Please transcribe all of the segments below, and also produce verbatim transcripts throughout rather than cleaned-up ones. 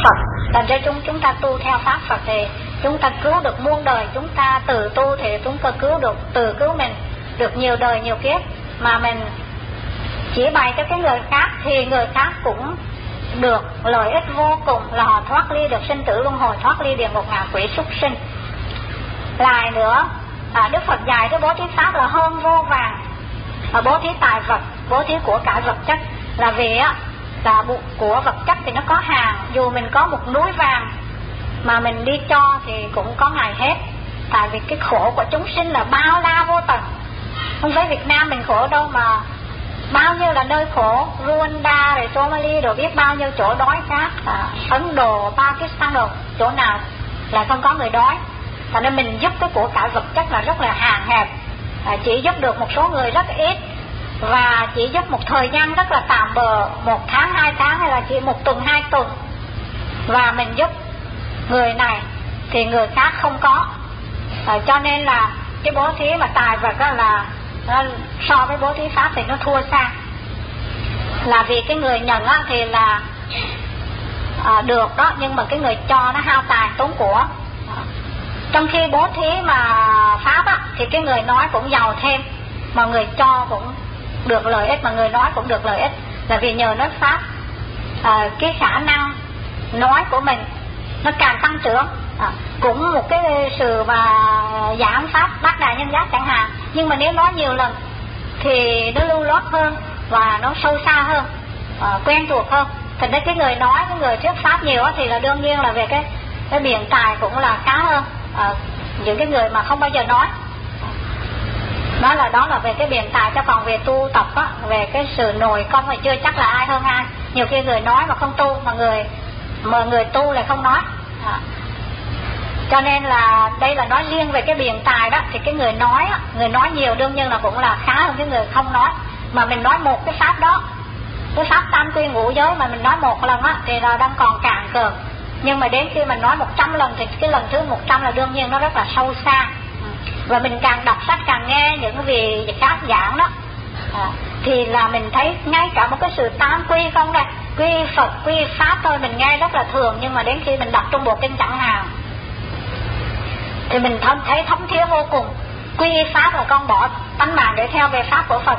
Phật. Thành ra chúng chúng ta tu theo pháp Phật thì chúng ta cứu được muôn đời, chúng ta từ tu thì chúng ta cứu được, từ cứu mình được nhiều đời nhiều kiếp. Mà mình chỉ bày cho cái người khác thì người khác cũng được lợi ích vô cùng, là họ thoát ly được sinh tử luân hồi, thoát ly địa ngục ngạ quỷ súc sinh. Lại nữa, à, Đức Phật dạy cái bố thí pháp là hơn vô vàng, à, bố thí tài vật, bố thí của cải vật chất. Là vì á, là của vật chất thì nó có hàng, dù mình có một núi vàng mà mình đi cho thì cũng có ngày hết. Tại vì cái khổ của chúng sinh là bao la vô tận. Không phải Việt Nam mình khổ đâu, mà bao nhiêu là nơi khổ, Rwanda rồi Somalia rồi biết bao nhiêu chỗ đói khác, à, Ấn Độ, Pakistan rồi chỗ nào là không có người đói. Cho nên mình giúp cái của cải vật chất là rất là hạn hẹp, à, chỉ giúp được một số người rất ít, và chỉ giúp một thời gian rất là tạm bợ, một tháng, hai tháng hay là chỉ một tuần, hai tuần. Và mình giúp người này thì người khác không có, à, cho nên là cái bố thí mà tài vật đó là nó, so với bố thí pháp thì nó thua xa. Là vì cái người nhận á, thì là à, được đó, nhưng mà cái người cho nó hao tài tốn của. à, Trong khi bố thí mà pháp á, thì cái người nói cũng giàu thêm, mà người cho cũng được lợi ích, mà người nói cũng được lợi ích. Là vì nhờ nói pháp, à, cái khả năng nói của mình nó càng tăng trưởng. à, Cũng một cái sự mà giảng pháp bát đại nhân giác chẳng hạn, nhưng mà nếu nói nhiều lần thì nó lưu loát hơn và nó sâu xa hơn, à, quen thuộc hơn. Thành ra cái người nói, cái người thuyết pháp nhiều thì là đương nhiên là về cái cái biện tài cũng là khá hơn à, những cái người mà không bao giờ nói. Đó là đó là về cái biện tài. Cho còn về tu tập á, về cái sự nổi công thì chưa chắc là ai hơn ai. Nhiều khi người nói mà không tu, mà người mà người tu lại không nói. à. Cho nên là đây là nói riêng về cái biện tài đó, thì cái người nói á, người nói nhiều đương nhiên là cũng là khá hơn cái người không nói. Mà mình nói một cái pháp đó, cái pháp tam quy ngũ giới mà mình nói một lần á thì là đang còn cạn cờ. Nhưng mà đến khi mình nói một trăm lần thì cái lần thứ một trăm là đương nhiên nó rất là sâu xa. Và mình càng đọc sách, càng nghe những vị khác giảng đó, à, thì là mình thấy ngay cả một cái sự tam quy không đây, quy Phật, quy pháp thôi mình nghe rất là thường, nhưng mà đến khi mình đọc trong bộ kinh chẳng hạn thì mình thấy thấm thía vô cùng. Quy pháp là con bỏ tánh mạng để theo về pháp của Phật.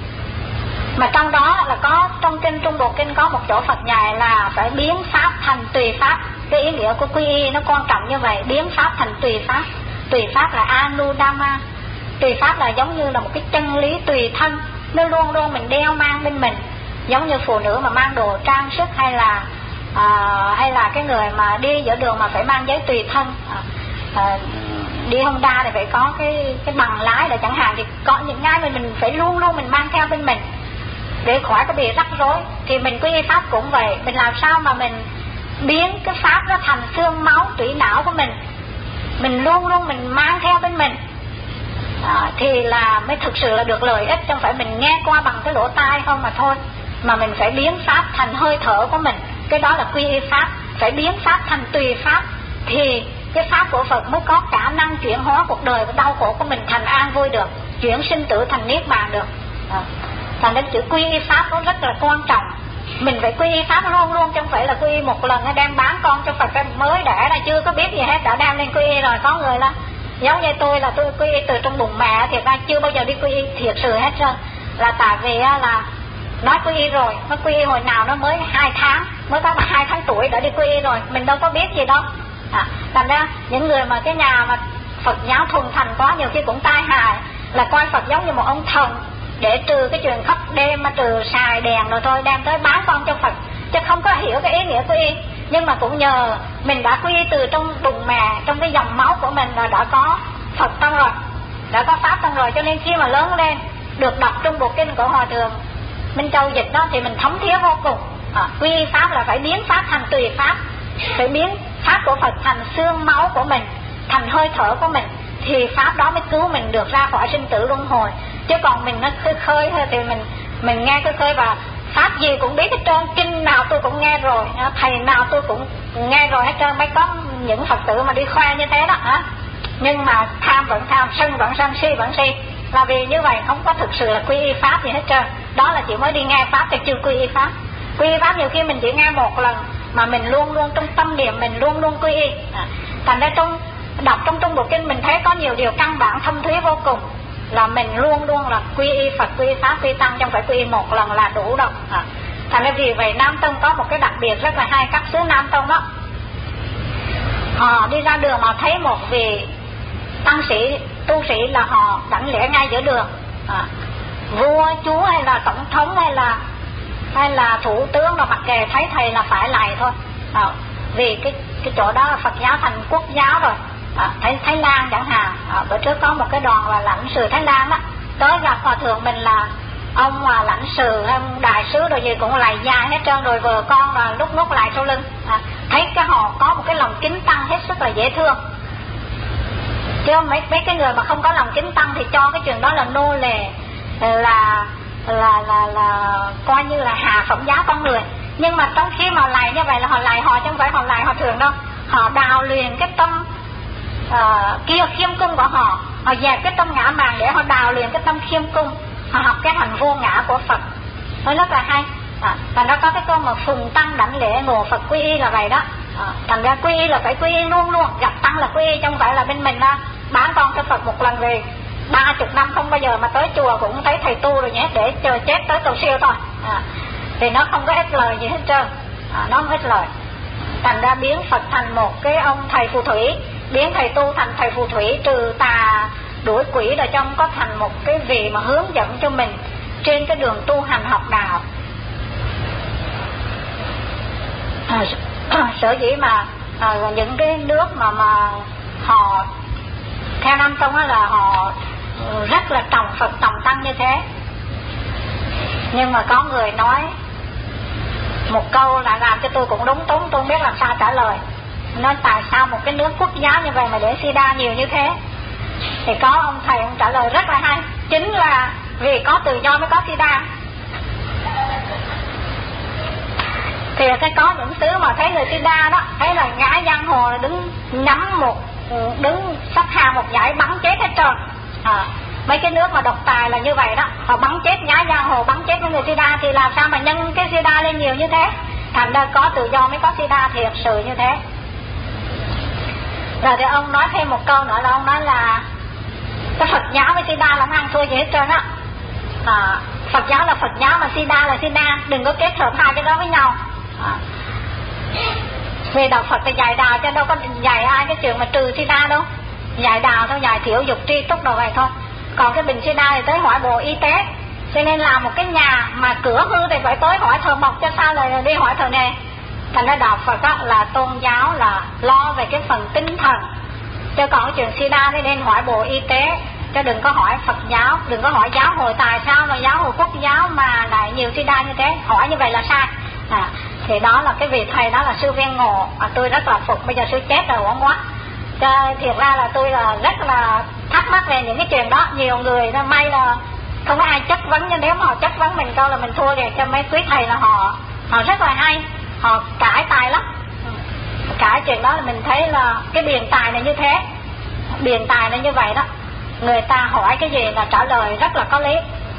Mà trong đó là có, trong kinh Trung Bộ Kinh có một chỗ Phật dạy là phải biến pháp thành tùy pháp. Cái ý nghĩa của quy y nó quan trọng như vậy, biến pháp thành tùy pháp. Tùy pháp là Anudama. Tùy pháp là giống như là một cái chân lý tùy thân, nó luôn luôn mình đeo mang bên mình. Giống như phụ nữ mà mang đồ trang sức, hay là à, hay là cái người mà đi giữa đường mà phải mang giấy tùy thân. à, à, Đi Honda thì phải có cái cái bằng lái để chẳng hạn, thì có những cái mà mình phải luôn luôn mình mang theo bên mình để khỏi có bị rắc rối. Thì mình quy y pháp cũng vậy, mình làm sao mà mình biến cái pháp nó thành xương máu tủy não của mình, mình luôn luôn mình mang theo bên mình, à, thì là mới thực sự là được lợi ích. Không phải mình nghe qua bằng cái lỗ tai không mà thôi, mà mình phải biến pháp thành hơi thở của mình. Cái đó là quy y pháp. Phải biến pháp thành tùy pháp thì cái pháp của Phật mới có khả năng chuyển hóa cuộc đời và đau khổ của mình thành an vui được, chuyển sinh tử thành niết bàn được. à. Thành nên chữ quy y pháp nó rất là quan trọng. Mình phải quy y pháp luôn luôn, chứ không phải là quy y một lần đem bán con cho Phật mới đẻ là chưa có biết gì hết đã đem lên quy y rồi. Có người là giống như tôi là tôi quy y từ trong bụng mẹ, thì ra chưa bao giờ đi quy y thiệt sự hết trơn. Là tại vì là nói quy y rồi, nó quy y hồi nào nó mới hai tháng, mới có hai tháng tuổi đã đi quy y rồi, mình đâu có biết gì đâu. à, Thành ra những người mà cái nhà mà Phật giáo thuần thành quá, nhiều khi cũng tai hại, là coi Phật giống như một ông thần để trừ cái chuyện khắp đêm mà trừ xài đèn rồi thôi đem tới bán con cho Phật, chứ không có hiểu cái ý nghĩa quy y. Nhưng mà cũng nhờ mình đã quy y từ trong bụng mẹ, trong cái dòng máu của mình là đã có Phật trong rồi, đã có pháp trong rồi, cho nên khi mà lớn lên được đọc trong bộ kinh của Hòa Thượng Minh Châu dịch đó thì mình thấm thía vô cùng. à, Quy y pháp là phải biến pháp thành tùy pháp, phải biến pháp của Phật thành xương máu của mình, thành hơi thở của mình, thì pháp đó mới cứu mình được ra khỏi sinh tử luân hồi. Chứ còn mình nó khơi khơi thôi thì mình mình nghe khơi khơi và pháp gì cũng biết hết trơn, kinh nào tôi cũng nghe rồi, thầy nào tôi cũng nghe rồi hết trơn. Mới có những Phật tử mà đi khoe như thế đó hả? Nhưng mà tham vẫn tham, sân vẫn sân, si vẫn si, là vì như vậy không có thực sự là quy y pháp gì hết trơn. Đó là chỉ mới đi nghe pháp thì chưa quy y pháp. Quy y pháp nhiều khi mình chỉ nghe một lần mà mình luôn luôn trong tâm niệm mình luôn luôn quy y. À, thành ra trong đọc trong Trung Bộ Kinh mình thấy có nhiều điều căn bản thâm thúy vô cùng, là mình luôn luôn là quy y Phật, quy y Pháp, quy y Tăng, chứ không phải quy y một lần là đủ đâu. À, thành ra vì vậy Nam Tông có một cái đặc biệt rất là hay. Các xứ Nam Tông đó, họ đi ra đường mà thấy một vị tăng sĩ, tu sĩ là họ đảnh lễ ngay giữa đường. À, vua chúa hay là tổng thống hay là hay là thủ tướng mà mặc kệ thấy thầy là phải lạy thôi. À, vì cái cái chỗ đó là Phật giáo thành quốc giáo rồi. À, Thái, Thái Lan chẳng hạn, à, bữa trước có một cái đoàn là lãnh sự Thái Lan đó tới gặp hòa thượng mình là ông mà lãnh sự hay ông đại sứ rồi gì cũng lạy dài hết trơn, rồi vợ con là lúc lúc lại sau lưng. À, thấy cái họ có một cái lòng kính tăng hết sức là dễ thương. Chứ mấy mấy cái người mà không có lòng kính tăng thì cho cái chuyện đó là nô lệ, là là là là coi như là hạ phẩm giá con người. Nhưng mà trong khi mà lạy như vậy là họ lạy họ chứ không phải họ lạy hòa thượng đâu. Họ đào luyện cái tâm uh, kia khiêm cung của họ, họ dẹp cái tâm ngã mạn để họ đào luyện cái tâm khiêm cung, họ học cái hành vô ngã của Phật. Nó rất là hay. À, và nó có cái câu mà phùng tăng đảnh lễ ngộ Phật quy y là vậy đó. À, thành ra quy y là phải quy y luôn luôn, gặp tăng là quy y, chứ không phải là bên mình đó, bán con cho Phật một lần về ba chục năm không bao giờ mà tới chùa cũng thấy thầy tu rồi nhé, để chờ chết tới cầu siêu thôi. À, thì nó không có ích lời gì hết trơn. À, nó không ích lời. Thành ra biến Phật thành một cái ông thầy phù thủy, biến thầy tu thành thầy phù thủy, trừ tà đuổi quỷ rồi trong có thành một cái vị mà hướng dẫn cho mình trên cái đường tu hành học đạo. À, sở dĩ mà à, những cái nước mà mà họ theo Nam Tông là họ rất là trọng Phật trọng Tăng như thế. Nhưng mà có người nói một câu là làm cho tôi cũng đúng túng, tôi không biết làm sao trả lời. Nói tại sao một cái nước quốc giáo như vậy mà để sida nhiều như thế? Thì có ông thầy ông trả lời rất là hay, chính là vì có tự do mới có sida. Thì cái có những xứ mà thấy người sida đó, thấy là ngã giang hồ là đứng nhắm một, đứng sắp hàng một giải bắn chết hết trơn. À, mấy cái nước mà độc tài là như vậy đó, họ bắn chết ngã giang hồ, bắn chết với người sida, thì làm sao mà nhân cái sida lên nhiều như thế? Thành ra có tự do mới có sida thiệt sự như thế. Rồi thì ông nói thêm một câu nữa là ông nói là cái Phật giáo với sida là không ăn thua gì hết trơn á. À, Phật giáo là Phật giáo mà sida là sida, đừng có kết hợp hai cái đó với nhau. À, vì đạo Phật thì dạy đạo cho đâu có dạy ai cái chuyện mà trừ sida đâu, dạy đạo thôi, dạy thiểu dục tri túc đồ vậy thôi. Còn cái bệnh sida thì tới hỏi bộ y tế, cho nên là một cái nhà mà cửa hư thì phải tới hỏi thờ mộc, cho sao lại đi hỏi thờ nè. Thành ra đạo Phật đó là tôn giáo là lo về cái phần tinh thần, chứ còn cái chuyện sida thì nên hỏi bộ y tế, chứ đừng có hỏi Phật giáo, đừng có hỏi giáo hội tại sao mà giáo hội quốc giáo mà lại nhiều sida như thế, hỏi như vậy là sai. À, thì đó là cái vị thầy đó là sư Viên Ngộ, à, tôi rất là phục. Bây giờ sư chết rồi uổng quá. Cho thiệt ra là tôi là rất là thắc mắc về những cái chuyện đó. Nhiều người nó may là không có ai chất vấn, nhưng nếu mà họ chất vấn mình câu là mình thua rồi. Cho mấy quý thầy là họ họ rất là hay, họ cãi tài lắm. Cãi chuyện đó là mình thấy là cái biện tài này như thế, biện tài này như vậy đó, người ta hỏi cái gì là trả lời rất là có lý.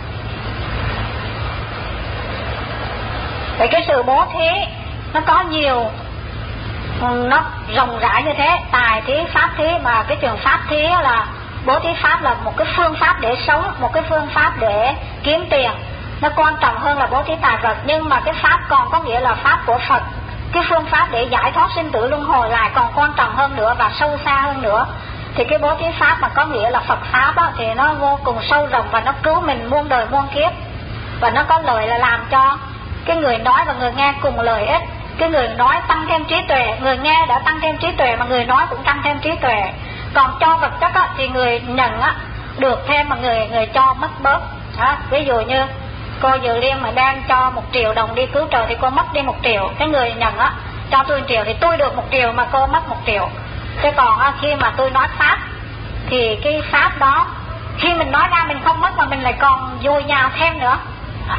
Vậy cái sự bố thí nó có nhiều, nó rộng rãi như thế, tài thí, pháp thí. Mà cái trường pháp thí là bố thí pháp là một cái phương pháp để sống, một cái phương pháp để kiếm tiền, nó quan trọng hơn là bố thí tài vật. Nhưng mà cái pháp còn có nghĩa là pháp của Phật, cái phương pháp để giải thoát sinh tử luân hồi lại còn quan trọng hơn nữa và sâu xa hơn nữa. Thì cái bố thí pháp mà có nghĩa là Phật pháp đó, thì nó vô cùng sâu rộng và nó cứu mình muôn đời muôn kiếp. Và nó có lợi là làm cho cái người nói và người nghe cùng lợi ích. Cái người nói tăng thêm trí tuệ, người nghe đã tăng thêm trí tuệ, mà người nói cũng tăng thêm trí tuệ. Còn cho vật chất á, thì người nhận á, được thêm mà người người cho mất bớt. Đó, ví dụ như cô Dự Liên mà đang cho một triệu đồng đi cứu trợ thì cô mất đi một triệu. Cái người nhận á, cho tôi một triệu thì tôi được một triệu mà cô mất một triệu. Chứ còn á, khi mà tôi nói pháp thì cái pháp đó khi mình nói ra mình không mất mà mình lại còn dồi dào thêm nữa. À.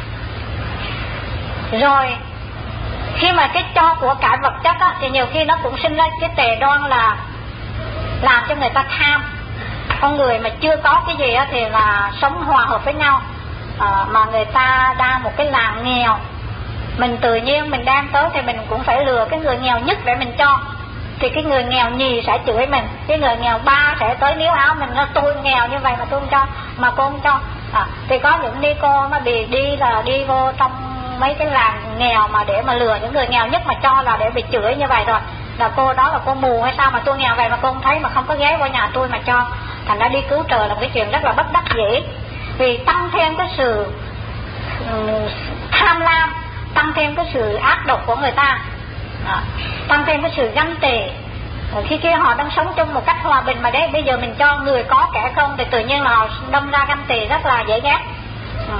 Rồi khi mà cái cho của cải vật chất á, thì nhiều khi nó cũng sinh ra cái tệ đoan là làm cho người ta tham. Con người mà chưa có cái gì á, thì là sống hòa hợp với nhau. À, mà người ta đang một cái làng nghèo, Mình tự nhiên mình đem tới thì mình cũng phải lừa cái người nghèo nhất để mình cho. Thì cái người nghèo nhì sẽ chửi mình, cái người nghèo ba sẽ tới níu áo mình, nó tôi nghèo như vậy mà tôi không cho, mà cô không cho. À, thì có những ni cô nó bị đi là đi vô trong mấy cái làng nghèo mà để mà lừa những người nghèo nhất mà cho là để bị chửi như vậy rồi. Là cô đó là cô mù hay sao mà tôi nghèo vậy mà cô không thấy, mà không có ghé vào nhà tôi mà cho. Thành ra đi cứu trời là một cái chuyện rất là bất đắc dĩ. Vì tăng thêm cái sự um, tham lam, tăng thêm cái sự ác độc của người ta, à, tăng thêm cái sự ganh tị. Khi kia họ đang sống chung một cách hòa bình mà đấy bây giờ mình cho người có kẻ không thì tự nhiên là họ đâm ra ganh tị rất là dễ ghét. à.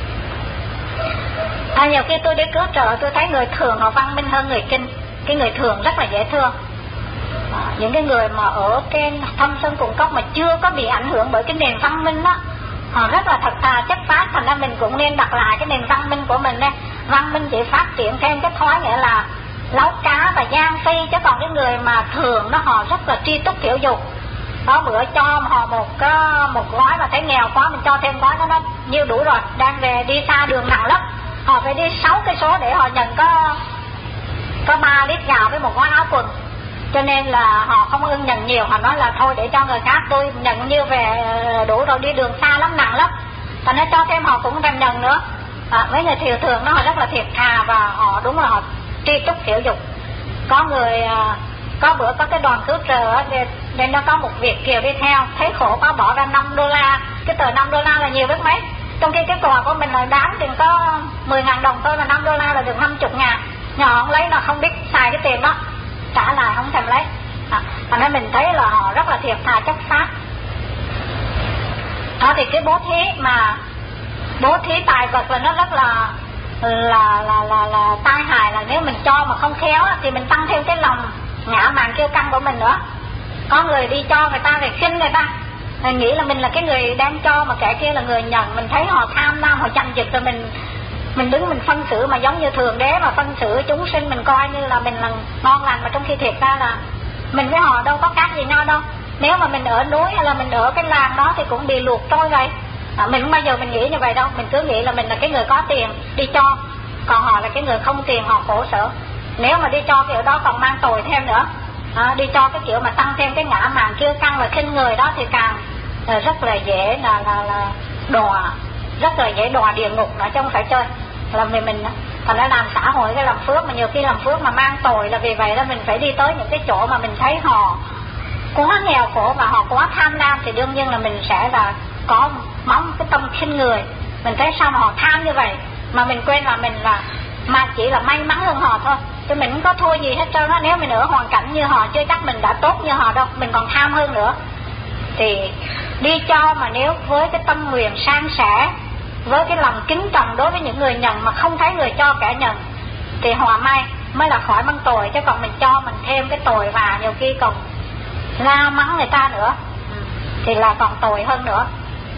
À, nhiều khi tôi đi cứu trợ tôi thấy người thường họ văn minh hơn người kinh. Cái người thường rất là dễ thương. à, Những cái người mà ở trên thâm sơn cùng cốc mà chưa có bị ảnh hưởng bởi cái nền văn minh đó, họ rất là thật thà chất phác. Thành ra mình cũng nên đặt lại cái nền văn minh của mình đây. Văn minh chỉ phát triển thêm cái thói nghĩa là lấu cá và gian phi, chứ còn cái người mà thường đó họ rất là tri túc tiểu dục. Đó, bữa cho họ một cái một gói mà thấy nghèo quá mình cho thêm gói đó, nó nhiêu đủ rồi, đang về đi xa đường nặng lắm, họ phải đi sáu cây số để họ nhận có có ba lít gạo với một gói áo quần. Cho nên là họ không ưng nhận nhiều, họ nói là thôi để cho người khác, tôi nhận như về đủ rồi, đi đường xa lắm, nặng lắm. Và nó cho thêm họ cũng không thèm nhận nữa. à, Mấy người thiểu thường đó họ rất là thiệt thà và họ đúng là họ tri túc tiểu dục. Có người có bữa có cái đoàn cứu trợ nên nó có một Việt kiều đi theo, thấy khổ quá bỏ ra năm đô la. Cái tờ năm đô la là nhiều biết mấy, trong khi cái quà của mình là đáng tiền có mười ngàn đồng thôi, mà năm đô la là được năm mươi ngàn. Nhỏ không lấy là không biết xài cái tiền đó, trả lại không thèm lấy. à, Thành ra mình thấy là họ rất là thiệt thà chất phác. Đó thì cái bố thí mà bố thí tài vật là nó rất là là là là là tai hại. Là nếu mình cho mà không khéo thì mình tăng thêm cái lòng ngã mạn kiêu căng của mình nữa. Có người đi cho người ta thì khinh người ta, mình nghĩ là mình là cái người đang cho mà kẻ kia là người nhận. Mình thấy họ tham lam, họ tranh giật rồi mình mình đứng mình phân xử mà giống như thượng đế mà phân xử chúng sinh, mình coi như là mình là ngon lành, mà trong khi thiệt ra là mình với họ đâu có khác gì nhau đâu. Nếu mà mình ở núi hay là mình ở cái làng đó thì cũng bị luộc trôi vậy. À, mình không bao giờ mình nghĩ như vậy đâu. Mình cứ nghĩ là mình là cái người có tiền đi cho, còn họ là cái người không tiền, họ khổ sở. Nếu mà đi cho kiểu đó còn mang tội thêm nữa. à, Đi cho cái kiểu mà tăng thêm cái ngã mạn kiêu căng và khinh người đó thì càng à, rất là dễ là là là đọa, rất là dễ đọa địa ngục nữa chứ không phải chơi. Là vì mình thành ra làm xã hội cái làm phước, mà nhiều khi làm phước mà mang tội. Là vì vậy là mình phải đi tới những cái chỗ mà mình thấy họ quá nghèo khổ và họ quá tham lam, thì đương nhiên là mình sẽ là có mong cái tâm khinh người. Mình thấy sao mà họ tham như vậy, mà mình quên là mình là mà chỉ là may mắn hơn họ thôi, chứ mình không có thua gì hết trơn á. Nếu mình ở hoàn cảnh như họ chưa chắc mình đã tốt như họ đâu, mình còn tham hơn nữa. Thì đi cho mà nếu với cái tâm nguyện san sẻ, với cái lòng kính trọng đối với những người nhận mà không thấy người cho kẻ nhận, thì hòa may mới là khỏi mang tội. Chứ còn mình cho mình thêm cái tội và nhiều khi còn la mắng người ta nữa thì là còn tội hơn nữa.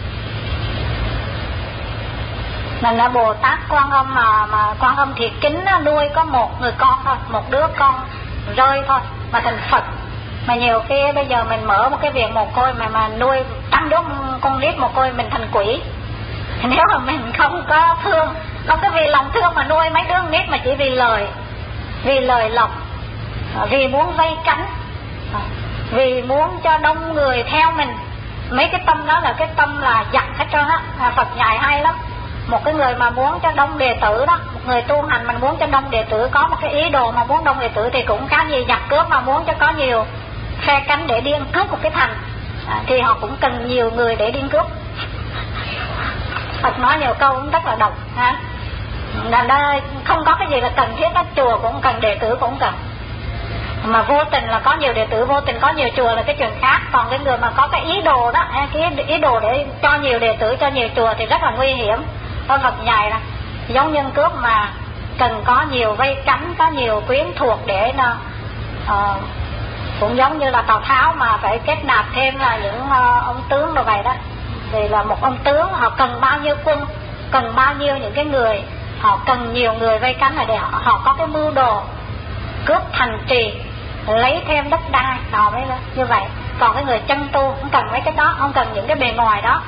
Mình là Bồ Tát Quan Âm mà mà Quan Âm thiệt kính đó, nuôi có một người con thôi, một đứa con rơi thôi mà thành Phật. Mà nhiều khi bây giờ mình mở một cái viện mồ côi mà mà nuôi trăm đứa con nít mồ côi, mình thành quỷ. Nếu mà mình không có thương, không có vì lòng thương mà nuôi mấy đứa con nít, mà chỉ vì lời, vì lời lộc, vì muốn vây cánh, vì muốn cho đông người theo mình. Mấy cái tâm đó là cái tâm là giặc hết trơn á. à, Phật dạy hay lắm. Một cái người mà muốn cho đông đệ tử đó, một người tu hành mình muốn cho đông đệ tử, có một cái ý đồ mà muốn đông đệ tử thì cũng khác gì giặc cướp mà muốn cho có nhiều phe cánh để đi ăn cướp một cái thành. à, Thì họ cũng cần nhiều người để đi cướp. Phật nói nhiều câu cũng rất là độc ha. Là đây không có cái gì là cần thiết, các chùa cũng cần, đệ tử cũng cần. Mà vô tình là có nhiều đệ tử, vô tình có nhiều chùa là cái chuyện khác. Còn cái người mà có cái ý đồ đó, cái ý đồ để cho nhiều đệ tử, cho nhiều chùa thì rất là nguy hiểm. Con Phật dạy là giống nhân cướp mà cần có nhiều vây cánh, có nhiều quyến thuộc để nó uh, cũng giống như là Tào Tháo mà phải kết nạp thêm là những uh, ông tướng rồi vậy đó. Vì là một ông tướng họ cần bao nhiêu quân, cần bao nhiêu những cái người, họ cần nhiều người vây cánh là để họ, họ có cái mưu đồ cướp thành trì, lấy thêm đất đai đó mới như vậy. Còn cái người chân tu không cần mấy cái đó, không cần những cái bề ngoài đó.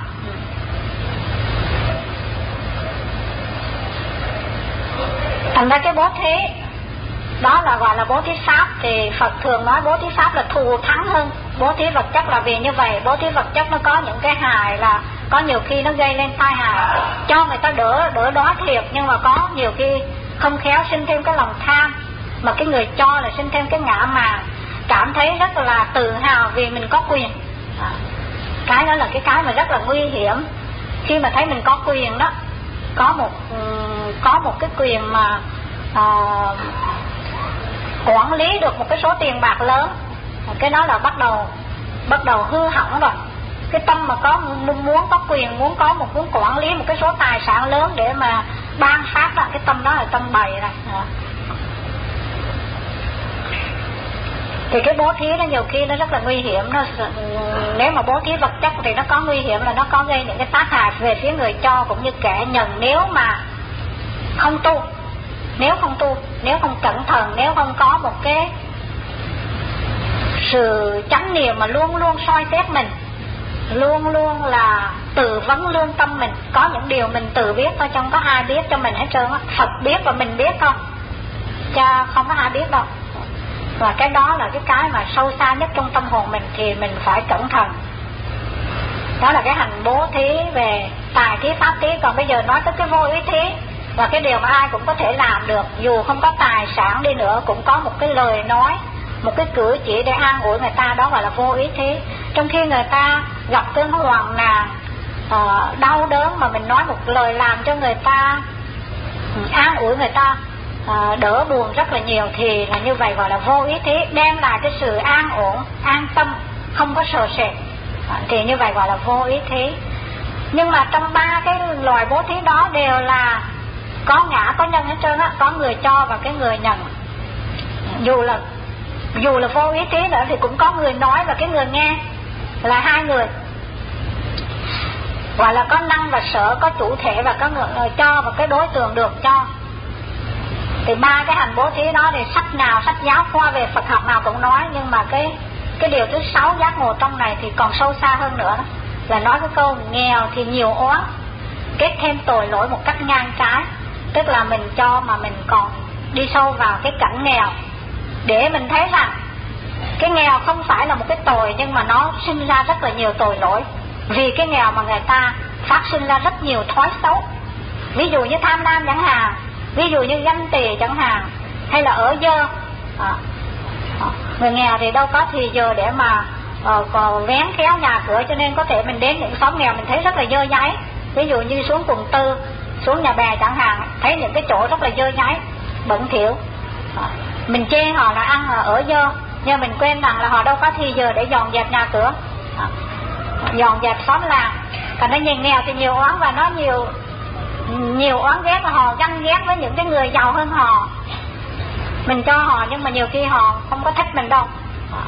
Thành ra cái bố thí đó là gọi là bố thí pháp. Thì Phật thường nói bố thí pháp là thù thắng hơn bố thí vật chất, là vì như vậy bố thí vật chất nó có những cái hại, là có nhiều khi nó gây lên tai hại, cho người ta đỡ đỡ đói thiệt, nhưng mà có nhiều khi không khéo sinh thêm cái lòng tham, mà cái người cho là sinh thêm cái ngã mạn, cảm thấy rất là tự hào vì mình có quyền. À, cái đó là cái cái mà rất là nguy hiểm. Khi mà thấy mình có quyền đó, có một có một cái quyền mà uh, quản lý được một cái số tiền bạc lớn, cái đó là bắt đầu bắt đầu hư hỏng rồi. Cái tâm mà có muốn có quyền, muốn có một muốn quản lý một cái số tài sản lớn để mà ban phát đó, cái tâm đó là tâm bầy rồi. À. Thì cái bố thí nó nhiều khi nó rất là nguy hiểm. Nó, nếu mà bố thí vật chất thì nó có nguy hiểm là nó có gây những cái tác hại về phía người cho cũng như kẻ nhận, nếu mà không tu, nếu không tu, nếu không cẩn thận, nếu không có một cái sự chánh niệm mà luôn luôn soi xét mình, luôn luôn là tự vấn lương tâm mình. Có những điều mình tự biết thôi, không có ai biết cho mình hết trơn á. Phật biết và mình biết không, chứ không có ai biết đâu. Và cái đó là cái cái mà sâu xa nhất trong tâm hồn mình, thì mình phải cẩn thận. Đó là cái hành bố thí về tài thí pháp thí. Còn bây giờ nói tới cái vô ý thí, và cái điều mà ai cũng có thể làm được, dù không có tài sản đi nữa cũng có một cái lời nói, một cái cử chỉ để an ủi người ta, đó gọi là vô ý thí. Trong khi người ta gặp cơn hoạn nạn, uh, đau đớn, mà mình nói một lời làm cho người ta an ủi người ta uh, đỡ buồn rất là nhiều, thì là như vậy gọi là vô ý thí, đem lại cái sự an ổn, an tâm, không có sợ sệt, uh, thì như vậy gọi là vô ý thí. Nhưng mà trong ba cái loài bố thí đó đều là có ngã có nhân hết trơn á, có người cho và cái người nhận. Dù là dù là vô ý thí nữa thì cũng có người nói và cái người nghe, là hai người, gọi là có năng và sở, có chủ thể và có người cho và cái đối tượng được cho. Thì ba cái hành bố thí đó thì sách nào, sách giáo khoa về Phật học nào cũng nói, nhưng mà cái cái điều thứ sáu giác ngộ trong này thì còn sâu xa hơn nữa đó, là nói cái câu nghèo thì nhiều oán, kết thêm tội lỗi một cách ngang trái. Tức là mình cho mà mình còn đi sâu vào cái cảnh nghèo, để mình thấy rằng cái nghèo không phải là một cái tội, nhưng mà nó sinh ra rất là nhiều tội lỗi. Vì cái nghèo mà người ta phát sinh ra rất nhiều thói xấu, ví dụ như tham lam chẳng hạn, ví dụ như ganh tị chẳng hạn, hay là ở dơ. à, Người nghèo thì đâu có thì giờ để mà uh, còn vén khéo nhà cửa, cho nên có thể mình đến những xóm nghèo mình thấy rất là dơ dáy. Ví dụ như xuống quận tư, xuống Nhà Bè chẳng hạn, thấy những cái chỗ rất là dơ dáy, bẩn thỉu. à, Mình chê họ là ăn là ở dơ, nhưng mình quên rằng là họ đâu có thì giờ để dọn dẹp nhà cửa, à, dọn dẹp xóm làng. Còn nó nhìn nghèo thì nhiều oán, và nó nhiều nhiều oán ghét, là họ ganh ghét với những cái người giàu hơn họ. Mình cho họ nhưng mà nhiều khi họ không có thích mình đâu, à,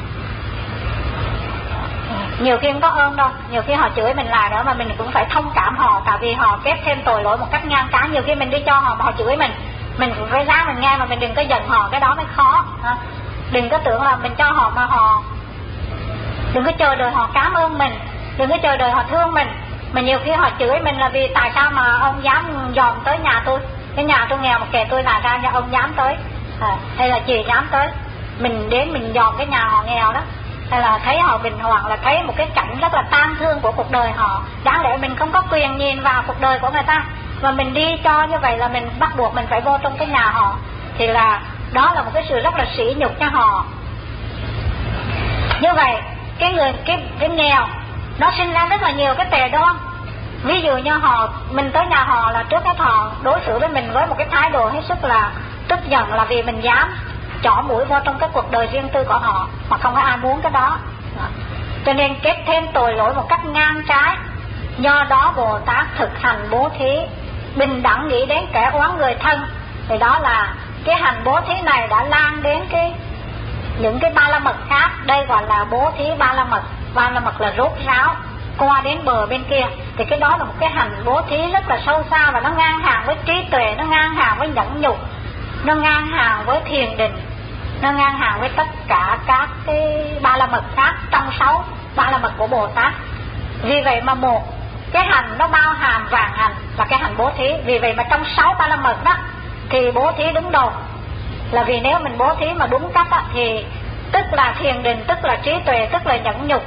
nhiều khi không có ơn đâu, nhiều khi họ chửi mình lại nữa mà mình cũng phải thông cảm họ, tại vì họ kết thêm tội lỗi một cách ngang trái. Nhiều khi mình đi cho họ mà họ chửi mình, mình cũng phải ráng mình nghe, mà mình đừng có giận họ, cái đó mới khó. à, Đừng có tưởng là mình cho họ mà họ, đừng có chờ đợi họ cảm ơn mình, đừng có chờ đợi họ thương mình. Mà nhiều khi họ chửi mình là vì tại sao mà ông dám dòm tới nhà tôi, cái nhà tôi nghèo mà kể tôi là ra nhà ông dám tới, à, hay là chị dám tới. Mình đến mình dòm cái nhà họ nghèo đó, hay là thấy họ bình hoàng, là thấy một cái cảnh rất là tang thương của cuộc đời họ. Đáng lẽ mình không có quyền nhìn vào cuộc đời của người ta, mà mình đi cho như vậy là mình bắt buộc mình phải vô trong cái nhà họ, thì là đó là một cái sự rất là sỉ nhục cho họ. Như vậy cái người cái cái nghèo nó sinh ra rất là nhiều cái tệ đoan. Ví dụ như họ, mình tới nhà họ là trước hết họ đối xử với mình với một cái thái độ hết sức là tức giận, là vì mình dám chỏ mũi vào trong cái cuộc đời riêng tư của họ, mà không có ai muốn cái đó. Cho nên kết thêm tội lỗi một cách ngang trái. Do đó Bồ Tát thực hành bố thí bình đẳng nghĩ đến kẻ oán người thân. Thì đó là cái hành bố thí này đã lan đến cái những cái ba la mật khác. Đây gọi là bố thí ba la mật. Ba la mật là rốt ráo qua đến bờ bên kia. Thì cái đó là một cái hành bố thí rất là sâu xa, và nó ngang hàng với trí tuệ, nó ngang hàng với nhẫn nhục, nó ngang hàng với thiền định, nó ngang hàng với tất cả các cái ba la mật khác trong sáu ba la mật của Bồ Tát. Vì vậy mà một cái hành nó bao hàm vạn hành là cái hành bố thí. Vì vậy mà trong sáu ba la mật đó thì bố thí đứng đầu. Là vì nếu mình bố thí mà đúng cách á, thì tức là thiền định, tức là trí tuệ, tức là nhẫn nhục,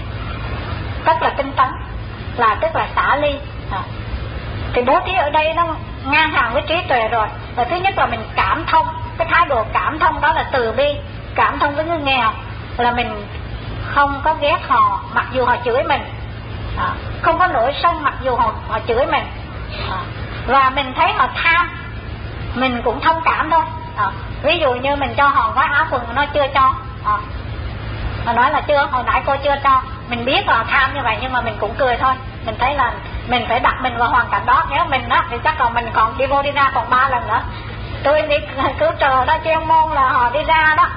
tức là tinh tấn, là tức là xả ly. à. Thì bố thí ở đây nó ngang hàng với trí tuệ rồi. Và thứ nhất là mình cảm thông, cái thái độ cảm thông đó là từ bi, cảm thông với người nghèo, là mình không có ghét họ mặc dù họ chửi mình, à, không có nổi sân mặc dù họ, họ chửi mình, à, và mình thấy họ tham mình cũng thông cảm thôi. à, ví dụ như mình cho họ gói áo quần nó chưa cho, à, nó nói là chưa, hồi nãy cô chưa cho, mình biết là tham như vậy nhưng mà mình cũng cười thôi. Mình thấy là mình phải đặt mình vào hoàn cảnh đó. Nếu mình đó thì chắc là mình còn đi vô đi ra còn ba lần nữa. Tôi đi cứu trợ đó, chuyên môn là họ đi ra đó,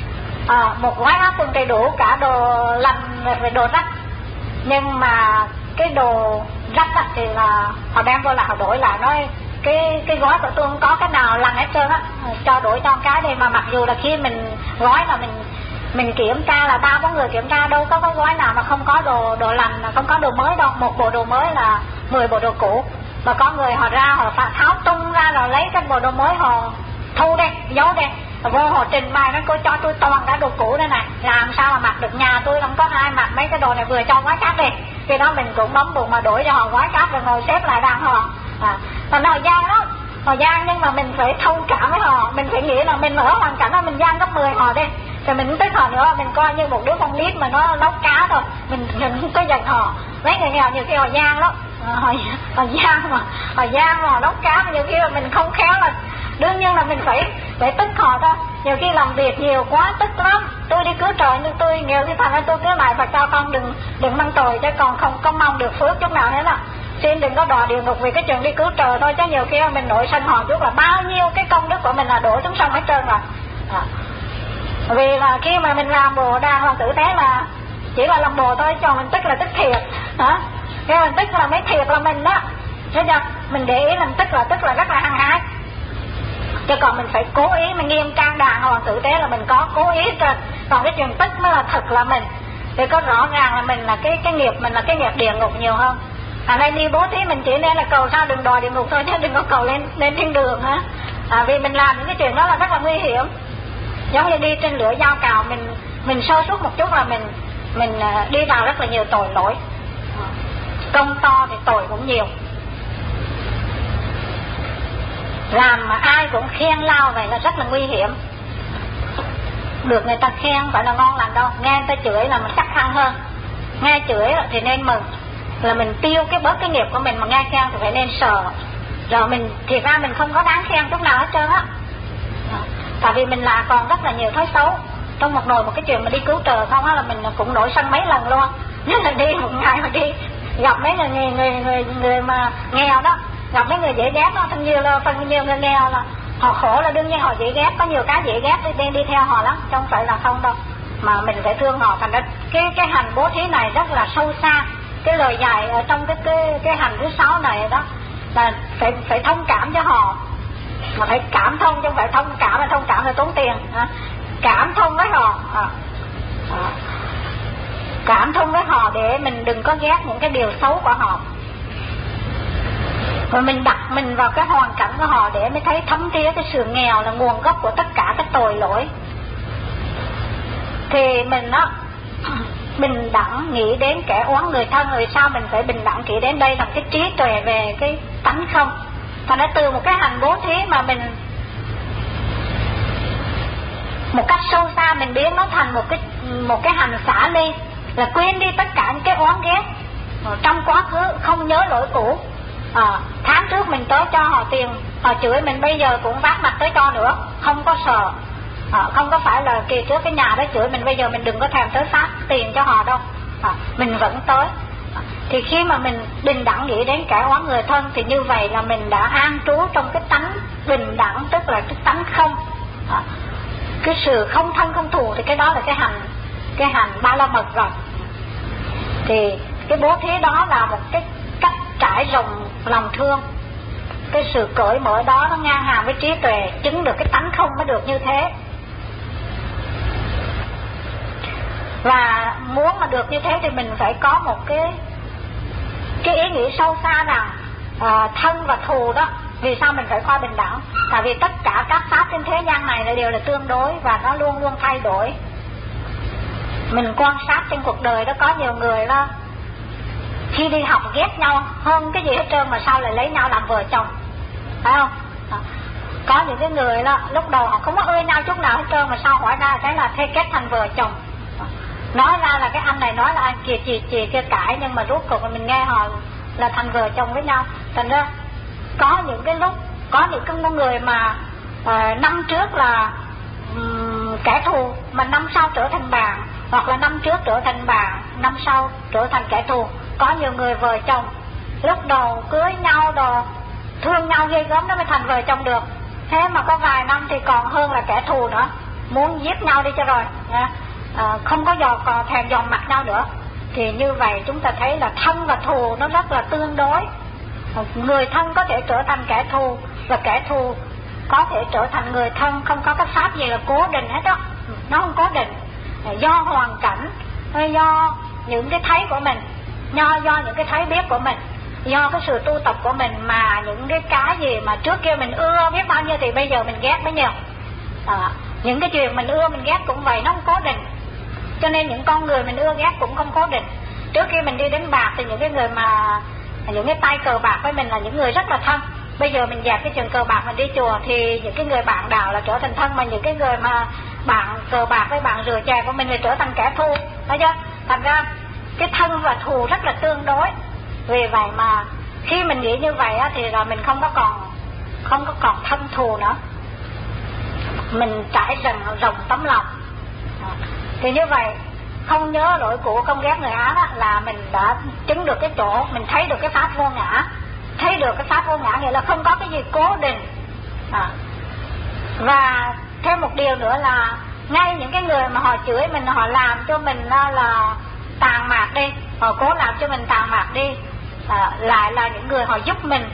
à, một gói áo quần đầy đủ cả đồ lành về đồ rách, nhưng mà cái đồ rách thì là họ đem vô là họ đổi lại, nói cái cái gói của tôi không có cái nào lành hết trơn á, cho đổi cho cái đi. Mà mặc dù là khi mình gói là mình mình kiểm tra là ba bốn người kiểm tra, đâu có cái gói nào mà không có đồ đồ lành, không có đồ mới đâu. Một bộ đồ mới là mười bộ đồ cũ. Mà có người họ ra họ tháo tung ra rồi lấy cái bộ đồ mới họ thu đi, giấu đi, vô họ trình bày nói cô cho tôi toàn cả đồ cũ đây này, làm sao mà mặc được, nhà tôi không có ai mặc mấy cái đồ này, vừa cho gói cát đi. Khi đó mình cũng bấm bụng mà đổi cho họ gói cát rồi ngồi xếp lại đàng hoàng. à. Còn họ gian đó, họ gian nhưng mà mình phải thông cảm với họ, mình phải nghĩ là mình ở hoàn cảnh đó mình gian gấp mười họ đi, rồi mình không thích họ nữa, mình coi như một đứa con nít mà nó lóc cá thôi, mình mình không có giận họ. Mấy người nghèo nhiều khi họ gian lắm, họ họ gian mà họ gian mà lóc cá, mà nhiều khi là mình không khéo là đương nhiên là mình phải phải tức họ thôi. Nhiều khi làm việc nhiều quá tức lắm. Tôi đi cứu trợ nhưng tôi nghèo thì thành ra tôi cứ lại và cho con đừng đừng mang tội, chứ còn không có mong được phước chút nào hết nào. Xin đừng có đòi địa ngục vì cái chuyện đi cứu trợ thôi, chứ nhiều khi mình nổi sân họ chút là bao nhiêu cái công đức của mình là đổ xuống sông hết trơn rồi. à. Vì là khi mà mình làm bộ đàng hoàng tử tế là chỉ là làm bộ thôi, cho mình tức là tức thiệt hả? Cái mình tức là mấy thiệt là mình đó, thấy chưa? Mình để ý mình tức là tức là rất là hăng hái, chứ còn mình phải cố ý, mình nghiêm trang đàng hoàng tử tế là mình có cố ý trên. Còn cái chuyện tức mới là thật là mình, để có rõ ràng là mình là cái cái nghiệp mình là cái nghiệp địa ngục nhiều hơn. À đây đi bố thí mình chỉ nên là cầu sao đừng đòi địa ngục thôi, chứ đừng có cầu lên lên thiên đường hả? À, vì mình làm những cái chuyện đó là rất là nguy hiểm. Giống như đi trên lửa dao cào, mình mình sơ suất một chút là mình mình đi vào rất là nhiều tội lỗi. Công to thì tội cũng nhiều. Làm mà ai cũng khen lao vậy là rất là nguy hiểm. Được người ta khen phải là ngon lành đâu, nghe người ta chửi là mình chắc ăn hơn. Nghe chửi thì nên mừng, là mình tiêu cái bớt cái nghiệp của mình, mà nghe khen thì phải nên sợ. Rồi mình thì ra mình không có đáng khen chút nào hết trơn á. Tại vì mình là còn rất là nhiều thói xấu. Trong một nồi một cái chuyện mà đi cứu trợ không á là mình cũng nổi sân mấy lần luôn. Nhất là đi một ngày mà đi gặp mấy người người người người, người mà nghèo đó, gặp mấy người dễ ghét đó, thân nhiều là phần nhiều người nghèo là họ khổ là đương nhiên họ dễ ghét, có nhiều cái dễ ghét đi đi theo họ lắm, chứ không phải là không đâu, mà mình phải thương họ. Thành ra cái cái hành bố thí này rất là sâu xa. Cái lời dạy ở trong cái cái cái hành thứ sáu này đó là phải phải thông cảm cho họ, mà phải cảm thông chứ không phải thông cảm là thông cảm là tốn tiền. à. Cảm thông với họ, à. À. Cảm thông với họ để mình đừng có ghét những cái điều xấu của họ, rồi mình đặt mình vào cái hoàn cảnh của họ để mới thấy thấm thía cái sự nghèo là nguồn gốc của tất cả các tội lỗi. Thì mình đó bình đẳng nghĩ đến kẻ oán người thân, rồi sao mình phải bình đẳng nghĩ đến đây là cái trí tuệ về cái tánh không. Thành ra từ một cái hành bố thí mà mình một cách sâu xa mình biến nó thành một cái một cái hành xả ly, là quên đi tất cả những cái oán ghét trong quá khứ, không nhớ lỗi cũ. À, tháng trước mình tới cho họ tiền, họ chửi mình bây giờ cũng vác mặt tới cho nữa, không có sợ. À, không có phải là kỳ trước cái nhà đó chửi mình bây giờ mình đừng có thèm tới phát tiền cho họ đâu. À, mình vẫn tới. À, thì khi mà mình bình đẳng nghĩ đến kẻ oán người thân thì như vậy là mình đã an trú trong cái tánh bình đẳng, tức là cái tánh không. À, cái sự không thân không thù thì cái đó là cái hành cái hành ba la mật rồi. Thì cái bố thí đó là một cái cách trải rộng lòng thương. Cái sự cởi mở đó nó ngang hàng với trí tuệ, chứng được cái tánh không mới được như thế. Và muốn mà được như thế thì mình phải có một cái cái ý nghĩ sâu xa rằng à, thân và thù đó Vì sao mình phải coi bình đẳng? Tại vì tất cả các pháp trên thế gian này là đều là tương đối và nó luôn luôn thay đổi. Mình quan sát trên cuộc đời đó, có nhiều người đó khi đi học ghét nhau hơn cái gì hết trơn mà sau lại lấy nhau làm vợ chồng, phải không? Có những cái người đó lúc đầu họ không có ưa nhau chút nào hết trơn mà sau hỏi ra cái là thế kết thành vợ chồng. Nói ra là cái anh này nói là anh kia chị chị kia cãi, nhưng mà rốt cuộc mình nghe họ là thành vợ chồng với nhau. Thành ra có những cái lúc có những cái người mà uh, năm trước là um, kẻ thù mà năm sau trở thành bạn, hoặc là năm trước trở thành bạn, năm sau trở thành kẻ thù. Có nhiều người vợ chồng lúc đầu cưới nhau đồ thương nhau ghê gớm nó mới thành vợ chồng được, thế mà có vài năm thì còn hơn là kẻ thù nữa, muốn giết nhau đi cho rồi nha. À, không có dò còn thèm dòm mặt nhau nữa. Thì như vậy chúng ta thấy là thân và thù nó rất là tương đối. Người thân có thể trở thành kẻ thù, và kẻ thù có thể trở thành người thân. Không có cái pháp gì là cố định hết đó, nó không cố định. Do hoàn cảnh, do những cái thấy của mình, do, do những cái thấy biết của mình, do cái sự tu tập của mình mà những cái cái gì mà trước kia mình ưa biết bao nhiêu thì bây giờ mình ghét bấy nhiêu. À, những cái chuyện mình ưa mình ghét cũng vậy, nó không cố định. Cho nên những con người mình ưa ghét cũng không cố định. Trước khi mình đi đánh bạc thì những cái người mà những cái tay cờ bạc với mình là những người rất là thân. Bây giờ mình dẹp cái trường cờ bạc mình đi chùa thì những cái người bạn đạo là trở thành thân, mà những cái người mà bạn cờ bạc với bạn rửa chè của mình thì trở thành kẻ thù, thấy chưa? Thành ra cái thân và thù rất là tương đối. Vì vậy mà khi mình nghĩ như vậy á, thì là mình không có còn không có còn thân thù nữa, mình trải rộng rộng tấm lòng. Thì như vậy không nhớ lỗi của không ghét người Á đó, là mình đã chứng được cái chỗ mình thấy được cái pháp vô ngã. Thấy được cái pháp vô ngã nghĩa là không có cái gì cố định. à. Và thêm một điều nữa là ngay những cái người mà họ chửi mình, họ làm cho mình là tàn mạc đi, họ cố làm cho mình tàn mạc đi, à, lại là những người họ giúp mình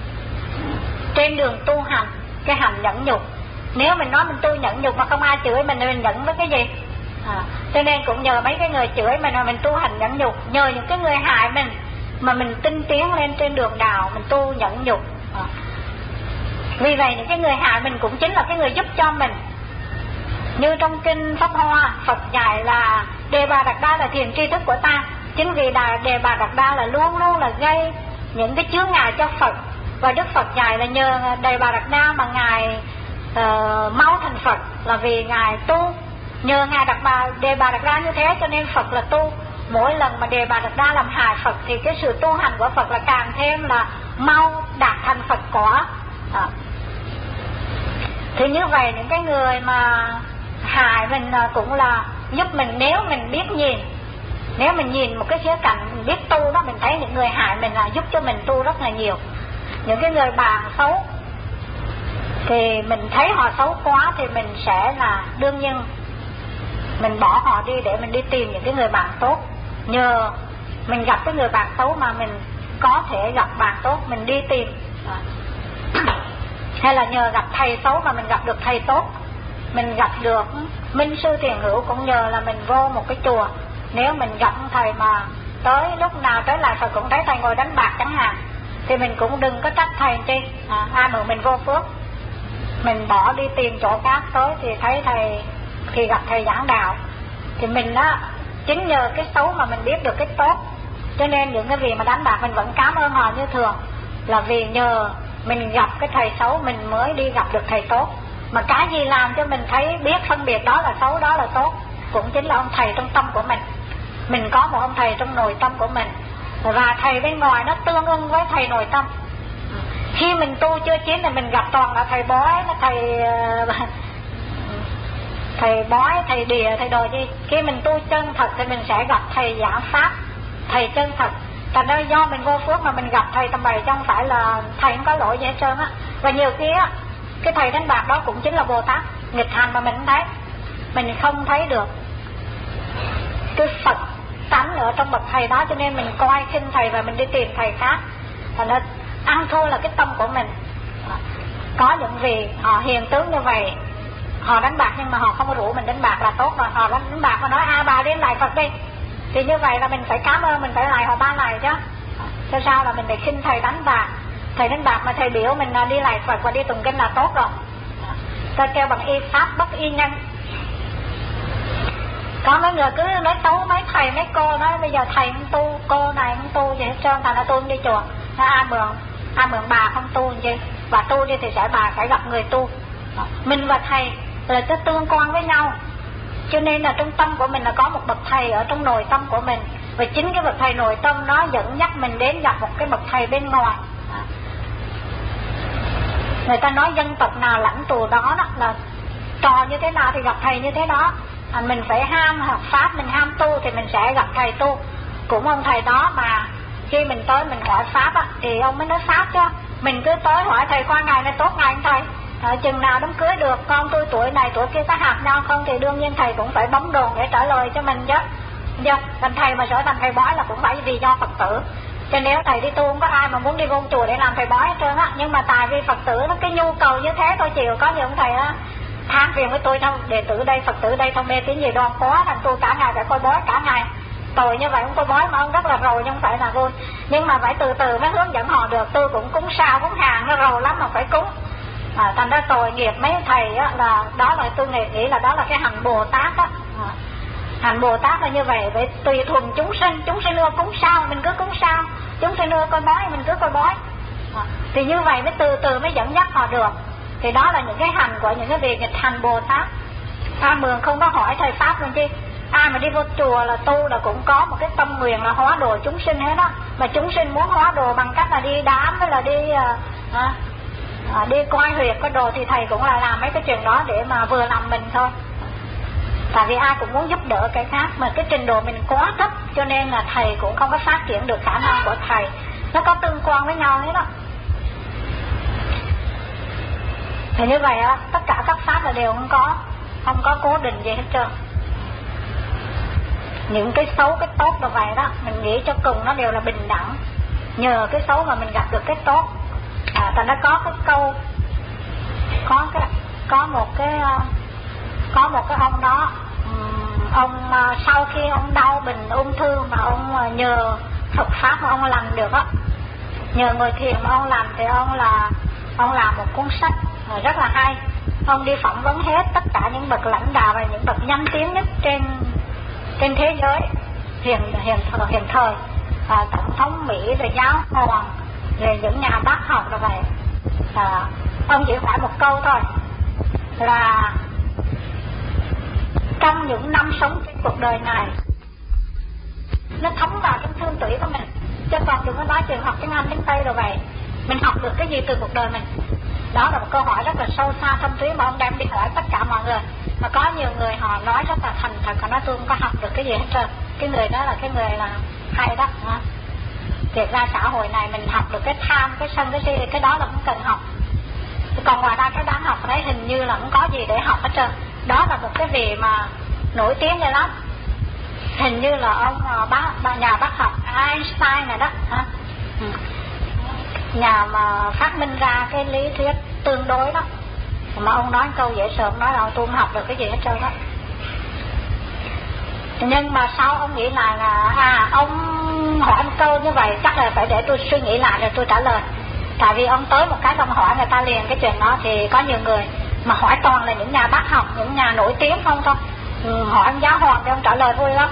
trên đường tu hành, cái hành nhẫn nhục. Nếu mình nói mình tu nhẫn nhục mà không ai chửi mình thì mình nhẫn với cái gì? À, cho nên cũng nhờ mấy cái người chửi mình mà mình tu hành nhẫn nhục, nhờ những cái người hại mình mà mình tinh tiến lên trên đường đạo, mình tu nhẫn nhục. À, vì vậy những cái người hại mình cũng chính là cái người giúp cho mình. Như trong kinh Pháp Hoa, Phật dạy là Đề Bà Đạt Đa là thiền tri thức của ta. Chính vì Đề Bà Đạt Đa là luôn luôn là gây những cái chướng ngại cho Phật, và Đức Phật dạy là nhờ Đề Bà Đạt Đa mà ngài uh, mau thành Phật, là vì ngài tu. Nhờ ngài Đạt Bà Đề Bà Đạt Đa như thế cho nên Phật là tu. Mỗi lần mà Đề Bà Đạt Đa làm hại Phật thì cái sự tu hành của Phật là càng thêm là mau đạt thành Phật quả. à. Thì như vậy những cái người mà hại mình cũng là giúp mình, nếu mình biết nhìn, nếu mình nhìn một cái khía cạnh mình biết tu đó, mình thấy những người hại mình là giúp cho mình tu rất là nhiều. Những cái người bạn xấu thì mình thấy họ xấu quá thì mình sẽ là đương nhiên mình bỏ họ đi để mình đi tìm những cái người bạn tốt. Nhờ mình gặp cái người bạn xấu mà mình có thể gặp bạn tốt, mình đi tìm. à. Hay là nhờ gặp thầy xấu mà mình gặp được thầy tốt, mình gặp được minh sư thiền hữu, cũng nhờ là mình vô một cái chùa. Nếu mình gặp thầy mà tới lúc nào tới lại Phật cũng thấy thầy ngồi đánh bạc chẳng hạn, thì mình cũng đừng có trách thầy chi. à, ai mà mình vô phước, mình bỏ đi tìm chỗ khác, tới thì thấy thầy, thì gặp thầy giảng đạo, thì mình đó chính nhờ cái xấu mà mình biết được cái tốt. Cho nên những cái vị mà đánh bạc mình vẫn cảm ơn họ như thường, là vì nhờ mình gặp cái thầy xấu mình mới đi gặp được thầy tốt. Mà cái gì làm cho mình thấy biết phân biệt đó là xấu, đó là tốt, cũng chính là ông thầy trong tâm của mình. Mình có một ông thầy trong nội tâm của mình, và thầy bên ngoài nó tương ưng với thầy nội tâm. Khi mình tu chưa chín thì mình gặp toàn là thầy bói, thầy thầy bói, thầy đìa, thầy đồ gì. Khi mình tu chân thật thì mình sẽ gặp thầy giảng pháp, thầy chân thật. Thành ra do mình vô phước mà mình gặp thầy tầm bày, chứ không phải là thầy không có lỗi gì hết trơn á. Và nhiều khi á, cái thầy đánh bạc đó cũng chính là Bồ Tát nghịch hành mà mình không thấy, mình không thấy được cái Phật tánh ở trong bậc thầy đó, cho nên mình coi khinh thầy và mình đi tìm thầy khác. Thành ra ăn thua là cái tâm của mình. Có những vị họ hiền tướng như vậy, họ đánh bạc nhưng mà họ không có rủ mình đánh bạc là tốt rồi. Họ đánh bạc mà nói a bà đến lại Phật đi, thì như vậy là mình phải cảm ơn, mình phải lại họ ba lại chứ. Thế sao là mình phải khinh thầy đánh bạc? thầy đánh bạc mà thầy biểu mình đi lại Phật và đi tụng kinh là tốt rồi. Ta kêu bằng y pháp bất y nhân. Có mấy người cứ nói xấu mấy thầy mấy cô, nói bây giờ thầy không tu, cô này không tu gì hết trơn, thành ra tôi không đi chùa. Nói ai mượn, ai mượn bà không tu gì, bà tu đi thì sẽ bà phải gặp người tu. Mình và thầy là cái tương quan với nhau, cho nên là trong tâm của mình là có một bậc thầy ở trong nội tâm của mình, và chính cái bậc thầy nội tâm nó dẫn dắt mình đến gặp một cái bậc thầy bên ngoài. Người ta nói dân tộc nào lãnh tù đó, đó là trò như thế nào thì gặp thầy như thế đó. À, mình phải ham học pháp, mình ham tu thì mình sẽ gặp thầy tu. Cũng ông thầy đó mà khi mình tới mình hỏi pháp á, thì ông mới nói pháp chứ. Mình cứ tới hỏi thầy qua ngày này tốt ngày anh thầy, à, chừng nào đám cưới được, con tôi tuổi này tuổi kia có hợp nhau không, thì đương nhiên thầy cũng phải bấm đồn để trả lời cho mình chứ. Dạ, thành thầy mà sợ thành thầy bói là cũng phải vì do Phật tử. Cho nếu thầy đi tu không có ai mà muốn đi vô chùa để làm thầy bói hết trơn á. Nhưng mà tại vì Phật tử nó cái nhu cầu như thế thôi, chiều có nhiều ông thầy á than phiền với tôi đâu, đệ tử đây Phật tử đây không mê tín gì đoan quá, thành tôi cả ngày phải coi bói cả ngày. Tội như vậy không coi bói mà ông rất là rầu nhưng không phải là vui. Nhưng mà phải từ từ mới hướng dẫn họ được. Tôi cũng cúng sao cúng hàng nó rầu lắm mà phải cúng. À, thành ra tội nghiệp mấy thầy á, là đó là tôi nghĩ là đó là cái hành Bồ Tát á. À, hành Bồ Tát là như vậy, vậy tùy thuần chúng sinh, chúng sinh ưa cúng sao mình cứ cúng sao, chúng sinh ưa coi bói mình cứ coi bói. À, thì như vậy mới từ từ mới dẫn dắt họ được. Thì đó là những cái hành của những cái việc nghịch hành Bồ Tát. A Mường không có hỏi thầy pháp làm chi. Ai mà đi vô chùa là tu là cũng có một cái tâm nguyện là hóa độ chúng sinh hết đó. Mà chúng sinh muốn hóa độ bằng cách là đi đám với là đi à, à, đi coi huyệt có đồ, thì thầy cũng là làm mấy cái chuyện đó để mà vừa làm mình thôi. Tại vì ai cũng muốn giúp đỡ cái khác, mà cái trình độ mình quá thấp cho nên là thầy cũng không có phát triển được khả năng của thầy. Nó có tương quan với nhau hết đó. Thì như vậy á, tất cả các pháp là đều không có không có cố định gì hết trơn. Những cái xấu cái tốt là vậy đó, mình nghĩ cho cùng nó đều là bình đẳng. Nhờ cái xấu mà mình gặp được cái tốt. À, ta nó có cái câu có cái có một cái có một cái ông đó, ông sau khi ông đau bệnh ung thư mà ông nhờ Phật pháp mà ông làm được á, nhờ ngồi thiền mà ông làm, thì ông là ông làm một cuốn sách rất là hay. Ông đi phỏng vấn hết tất cả những bậc lãnh đạo và những bậc danh tiếng nhất trên trên thế giới hiện hiện thời, hiện thời à, tổng thống Mỹ rồi giáo hoàng rồi những nhà bác học là vậy. À, ông chỉ hỏi một câu thôi là trong những năm sống trên cuộc đời này, nó thấm vào trong thương tủy của mình, chứ còn đừng có nói chuyện học tiếng Anh tiếng Tây rồi vậy. Mình học được cái gì từ cuộc đời mình? Đó là một câu hỏi rất là sâu xa thâm thúy mà ông đem đi hỏi tất cả mọi người. Mà có nhiều người họ nói rất là thành thật, họ nói tôi không có học được cái gì hết trơn. Cái người đó là cái người là hay đó. Thiệt ra xã hội này mình học được cái tham, cái sân, cái si, cái đó là cũng cần học. Còn ngoài ra cái đáng học đấy hình như là không có gì để học hết trơn. Đó là một cái vị mà nổi tiếng vậy lắm. Hình như là ông bác, nhà bác học Einstein này đó. Hả? Ừ. Nhà mà phát minh ra cái lý thuyết tương đối đó. Mà ông nói câu dễ sợ, ông nói là tôi không học được cái gì hết trơn đó. Nhưng mà sau ông nghĩ lại là à, ông hỏi một câu như vậy chắc là phải để tôi suy nghĩ lại rồi tôi trả lời. Tại vì ông tới một cái ông hỏi người ta liền cái chuyện đó, thì có nhiều người mà hỏi toàn là những nhà bác học, những nhà nổi tiếng không thôi. Ừ, hỏi ông giáo hoàng thì ông trả lời vui lắm.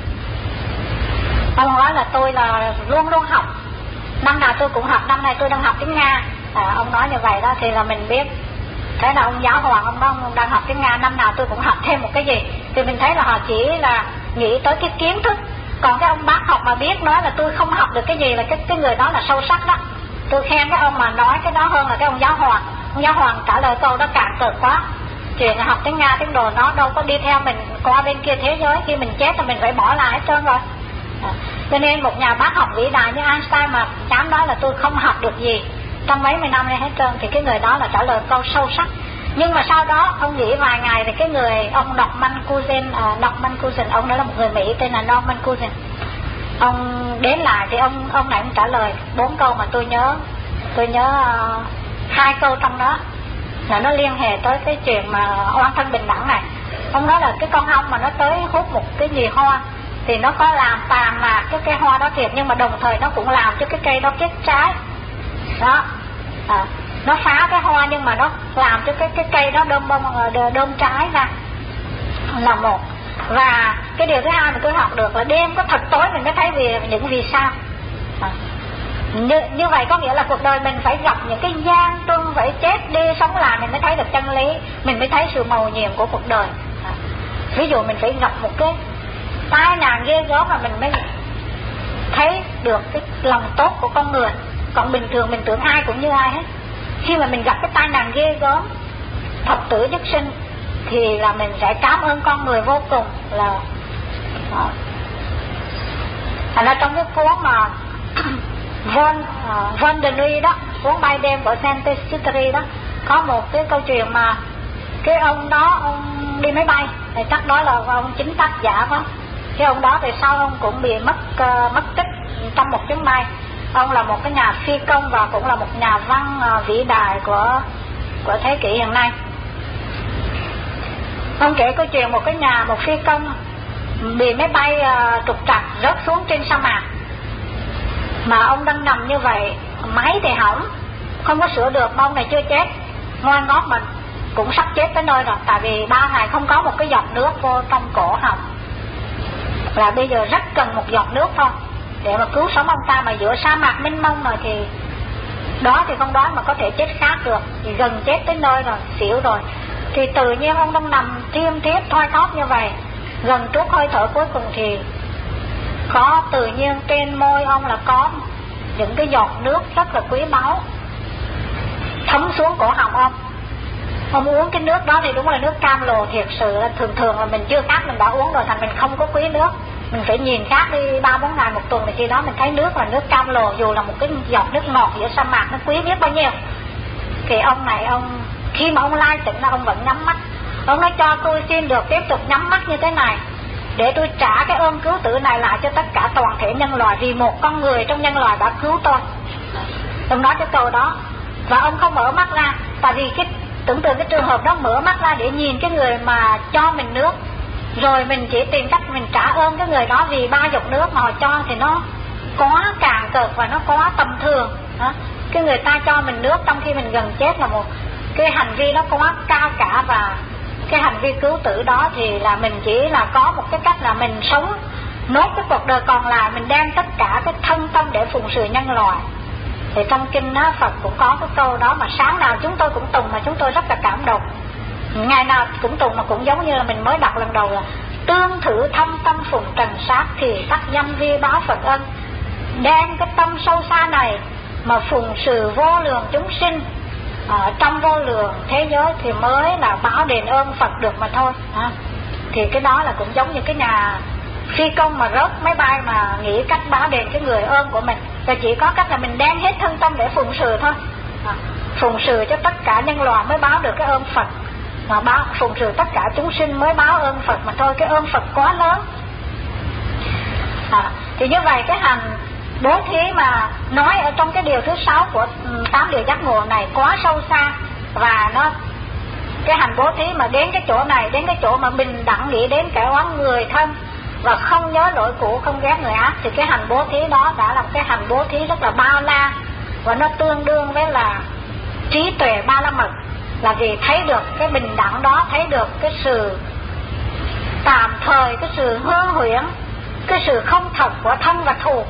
Ông nói là tôi là luôn luôn học, năm nào tôi cũng học, năm nay tôi đang học tiếng Nga. À, ông nói như vậy đó thì là mình biết. Thế là ông giáo hoàng ông nói ông đang học tiếng Nga, năm nào tôi cũng học thêm một cái gì. Thì mình thấy là họ chỉ là nghĩ tới cái kiến thức. Còn cái ông bác học mà biết nói là tôi không học được cái gì là cái, cái người đó là sâu sắc đó. Tôi khen cái ông mà nói cái đó hơn là cái ông giáo hoàng. Ông giáo hoàng trả lời câu đó cạn cợt quá. Chuyện là học tiếng Nga tiếng đồ nó đâu có đi theo mình qua bên kia thế giới. Khi mình chết thì mình phải bỏ lại hết trơn rồi. À, cho nên một nhà bác học vĩ đại như Einstein mà dám nói là tôi không học được gì trong mấy mươi năm nay hết trơn, thì cái người đó là trả lời câu sâu sắc. Nhưng mà sau đó ông nghỉ vài ngày thì cái người ông Norman Cousins, à, Norman Cousins, ông đó là một người Mỹ tên là Norman Cousins. Ông đến lại thì ông ông này cũng trả lời bốn câu mà tôi nhớ tôi nhớ uh, hai câu trong đó là nó liên hệ tới cái chuyện mà oan thân bình đẳng này. Ông nói là cái con ong mà nó tới hút một cái gì hoa thì nó có làm tàn mạc cái cây hoa đó thiệt, nhưng mà đồng thời nó cũng làm cho cái cây đó kết trái đó. à, nó phá cái hoa nhưng mà nó làm cho cái cái cây đó đơm bông đơm trái ra là một. Và cái điều thứ hai mình cứ học được là đêm có thật tối mình mới thấy vì những vì sao. à, như, như vậy có nghĩa là cuộc đời mình phải gặp những cái gian truân, phải chết đi sống lại mình mới thấy được chân lý, mình mới thấy sự mầu nhiệm của cuộc đời. à, ví dụ mình phải gặp một cái tai nạn ghê gớm mà mình mới thấy được cái lòng tốt của con người. Còn bình thường mình tưởng ai cũng như ai hết. Khi mà mình gặp cái tai nạn ghê gớm, thập tử nhất sinh, thì là mình sẽ cảm ơn con người vô cùng. Là thành ra trong cái cuốn mà Von uh, Von de Nuit đó, cuốn Bay đêm của Saint-Exupéry đó, có một cái câu chuyện mà cái ông đó ông đi máy bay, thì chắc đó là ông chính tác giả đó. Cái ông đó thì sau ông cũng bị mất uh, mất tích trong một chuyến bay. Ông là một cái nhà phi công và cũng là một nhà văn uh, vĩ đại của của thế kỷ hiện nay. Ông kể câu chuyện một cái nhà một phi công bị máy bay uh, trục trặc rớt xuống trên sa mạc, mà ông đang nằm như vậy, máy thì hỏng, không có sửa được, mà ông này chưa chết, ngoan ngót mình cũng sắp chết tới nơi rồi, tại vì ba ngày không có một cái giọt nước vô trong cổ họng, là bây giờ rất cần một giọt nước thôi để mà cứu sống ông ta. Mà giữa sa mạc mênh mông rồi thì đó thì không đói mà có thể chết khát được, thì gần chết tới nơi rồi, xỉu rồi. Thì tự nhiên ông đang nằm thiêm thiếp thoi thóp như vậy, gần trút hơi thở cuối cùng thì có tự nhiên trên môi ông là có những cái giọt nước rất là quý báu thấm xuống cổ họng ông. Ông uống cái nước đó thì đúng là nước cam lồ, thiệt sự là thường thường là mình chưa khát mình đã uống rồi, thành mình không có quý nước. Mình phải nhìn khác đi ba bốn ngày một tuần thì khi đó mình thấy nước là nước cam lồ, dù là một cái giọt nước ngọt giữa sa mạc nó quý biết bao nhiêu. Thì ông này ông khi mà ông lai tỉnh là ông vẫn nhắm mắt. Ông nói cho tôi xin được tiếp tục nhắm mắt như thế này để tôi trả cái ơn cứu tử này lại cho tất cả toàn thể nhân loại, vì một con người trong nhân loại đã cứu tôi. Ông nói cái câu đó và ông không mở mắt ra, tại vì cái tưởng tượng cái trường hợp đó mở mắt ra để nhìn cái người mà cho mình nước, rồi mình chỉ tìm cách mình trả ơn cái người đó vì ba giọt nước mà họ cho thì nó quá cạn cợt và nó quá tầm thường. Cái người ta cho mình nước trong khi mình gần chết là một cái hành vi nó quá cao cả, và cái hành vi cứu tử đó thì là mình chỉ là có một cái cách là mình sống nốt cái cuộc đời còn lại, mình đem tất cả cái thân tâm để phụng sự nhân loại. Thì trong kinh đó, Phật cũng có cái câu đó mà sáng nào chúng tôi cũng tùng, mà chúng tôi rất là cảm động. Ngày nào cũng tùng mà cũng giống như là mình mới đọc lần đầu là tương thử thâm tâm phụng trần sát thì tắc dâm vi báo Phật ân. Đem cái tâm sâu xa này mà phụng sự vô lượng chúng sinh ở trong vô lượng thế giới thì mới là báo đền ơn Phật được mà thôi. à, Thì cái đó là cũng giống như cái nhà phi công mà rớt máy bay mà nghĩ cách báo đền cái người ơn của mình, và chỉ có cách là mình đem hết thân tâm để phụng sự thôi. à, Phụng sự cho tất cả nhân loại mới báo được cái ơn Phật, mà báo phụng sự tất cả chúng sinh mới báo ơn Phật mà thôi. Cái ơn Phật quá lớn. à, Thì như vậy cái hành bố thí mà nói ở trong cái điều thứ sáu của tám điều giác ngộ này quá sâu xa, và nó cái hành bố thí mà đến cái chỗ này, đến cái chỗ mà bình đẳng nghĩ đến kẻ oán người thân và không nhớ lỗi cũ, không ghét người ác, thì cái hành bố thí đó đã là một cái hành bố thí rất là bao la, và nó tương đương với là trí tuệ ba la mật. Là vì thấy được cái bình đẳng đó, thấy được cái sự tạm thời, cái sự hư huyễn, cái sự không thật của thân và thù.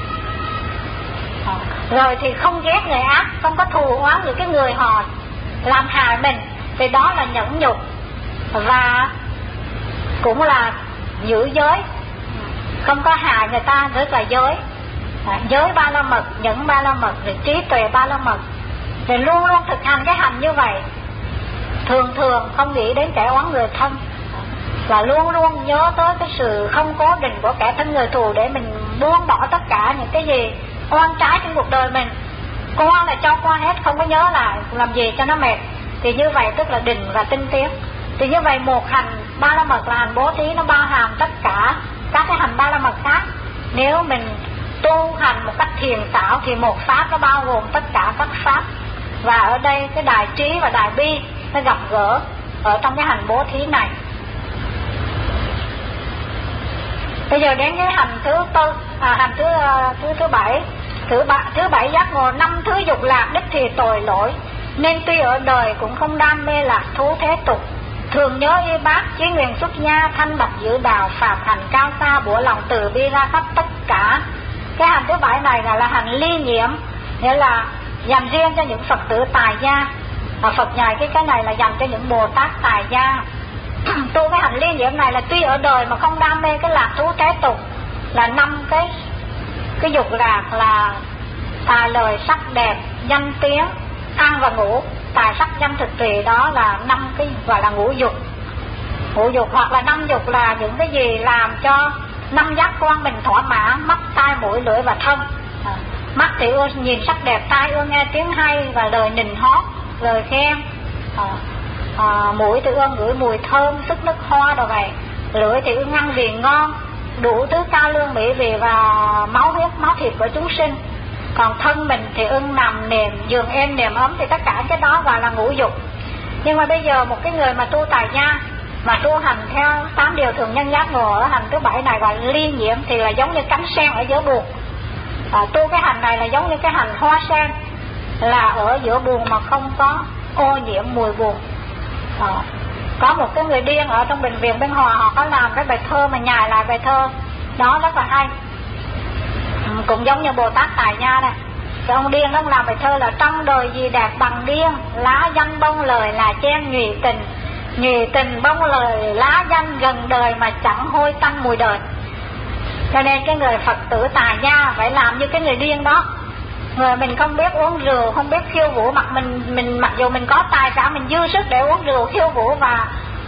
Rồi thì không ghét người ác, không có thù oán những cái người họ làm hại mình, thì đó là nhẫn nhục. Và cũng là giữ giới, không có hại người ta, rất là giới. à, Giới ba la mật, nhẫn ba la mật, rồi trí tuệ ba la mật, thì luôn luôn thực hành cái hành như vậy. Thường thường không nghĩ đến kẻ oán người thân, và luôn luôn nhớ tới cái sự không cố định của kẻ thân người thù, để mình buông bỏ tất cả những cái gì oan trái trong cuộc đời mình. Qua là cho qua hết, không có nhớ lại, làm gì cho nó mệt. Thì như vậy tức là định và tinh tiến. Thì như vậy một hành ba la mật là hành bố thí, nó bao hàm tất cả các cái hành ba la mật khác. Nếu mình tu hành một cách thiền xảo thì một pháp nó bao gồm tất cả các pháp. Và ở đây cái đại trí và đại bi nó gặp gỡ ở trong cái hành bố thí này. Bây giờ đến cái hành thứ tư, à, hành thứ thứ thứ bảy Thứ bảy, thứ bảy giác ngộ năm thứ dục lạc đích thì tội lỗi, nên tuy ở đời cũng không đam mê lạc thú thế tục. Thường nhớ y bác, chí nguyện xuất gia, thanh bạch giữ đạo, phạm hành cao xa, bủa lòng từ bi ra khắp tất cả. Cái hành thứ bảy này là, là hành ly nhiễm, nghĩa là dành riêng cho những Phật tử tài gia. Và Phật dạy cái cái này là dành cho những Bồ Tát tài gia. Tu cái hành ly nhiễm này là tuy ở đời mà không đam mê cái lạc thú thế tục, là năm cái cái dục lạc là tài lời sắc đẹp, danh tiếng, ăn và ngủ. Tài sắc danh thực trì đó là năm cái gọi là ngũ dục. Ngũ dục hoặc là năm dục là những cái gì làm cho năm giác quan mình thỏa mãn: mắt, tai, mũi, lưỡi và thân. À, mắt thì ưa nhìn sắc đẹp, tai ưa nghe tiếng hay và lời nịnh hót, lời khen. À, à, mũi thì ưa ngửi mùi thơm, sức nước hoa đồ vậy. Lưỡi thì ưa ngăn vị ngon, đủ thứ cao lương mỹ vị và máu huyết máu thịt của chúng sinh. Còn thân mình thì ưng nằm nệm, giường êm nệm ấm, thì tất cả cái đó gọi là ngũ dục. Nhưng mà bây giờ một cái người mà tu tài gia mà tu hành theo tám điều thường nhân giác ngộ ở hành thứ bảy này gọi là ly nhiễm, thì là giống như cánh sen ở giữa buồng. À, tu cái hành này là giống như cái hành hoa sen, là ở giữa buồng mà không có ô nhiễm mùi buồng. À, có một cái người điên ở trong bệnh viện Bên Hòa, họ có làm cái bài thơ mà nhài lại bài thơ đó rất là hay. Cũng giống như Bồ Tát tài gia này. Cái ông điên ông làm bài thơ là: trong đời gì đẹp bằng điên, lá danh bông lời là chen nhụy tình, nhụy tình bông lời lá danh, gần đời mà chẳng hôi tanh mùi đời. Cho nên cái người Phật tử tài gia phải làm như cái người điên đó. Người mình không biết uống rượu, không biết khiêu vũ, mặc mình mình mặc dù mình có tài sản, mình dư sức để uống rượu khiêu vũ và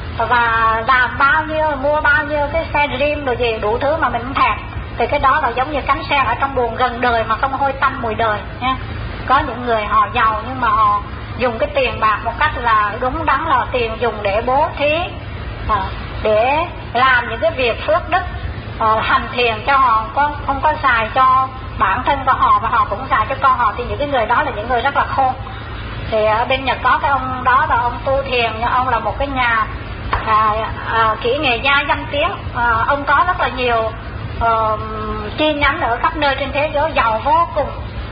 và làm bao nhiêu, mua bao nhiêu cái xe dream rồi gì đủ thứ mà mình không thèm, thì cái đó là giống như cánh sen ở trong buồng, gần đời mà không hôi tanh mùi đời nha. Có những người họ giàu nhưng mà họ dùng cái tiền bạc một cách là đúng đắn, là tiền dùng để bố thí, à, để làm những cái việc phước đức, à, hành thiền cho họ, có không có xài cho bản thân của họ và họ cũng xài cho con họ, thì những cái người đó là những người rất là khôn. Thì ở bên Nhật có cái ông đó là ông tu thiền, ông là một cái nhà à, à, kỹ nghệ gia danh tiếng, à, ông có rất là nhiều Uh, chi nhánh ở khắp nơi trên thế giới, giàu vô cùng,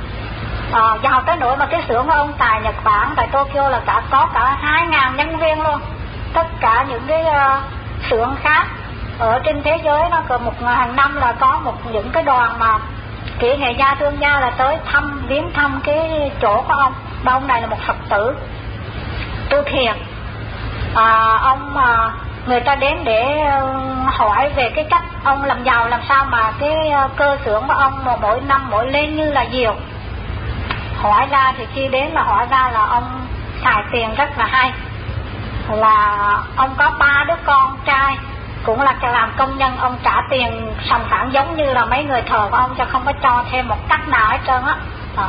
uh, giàu tới nỗi mà cái xưởng của ông tại Nhật Bản, tại Tokyo là cả có cả hai ngàn nhân viên luôn. Tất cả những cái uh, xưởng khác ở trên thế giới nó có một hàng năm là có một những cái đoàn mà kỹ nghệ gia thương gia là tới thăm viếng thăm cái chỗ của ông. Và ông này là một Phật tử tu thiền. À, ông uh, người ta đến để hỏi về cái cách ông làm giàu, làm sao mà cái cơ xưởng của ông một mỗi năm mỗi lên như là diều. Hỏi ra thì khi đến là hỏi ra là ông xài tiền rất là hay, là ông có ba đứa con trai cũng là làm công nhân, ông trả tiền sòng phẳng giống như là mấy người thờ của ông, cho không có cho thêm một cách nào hết trơn á. À,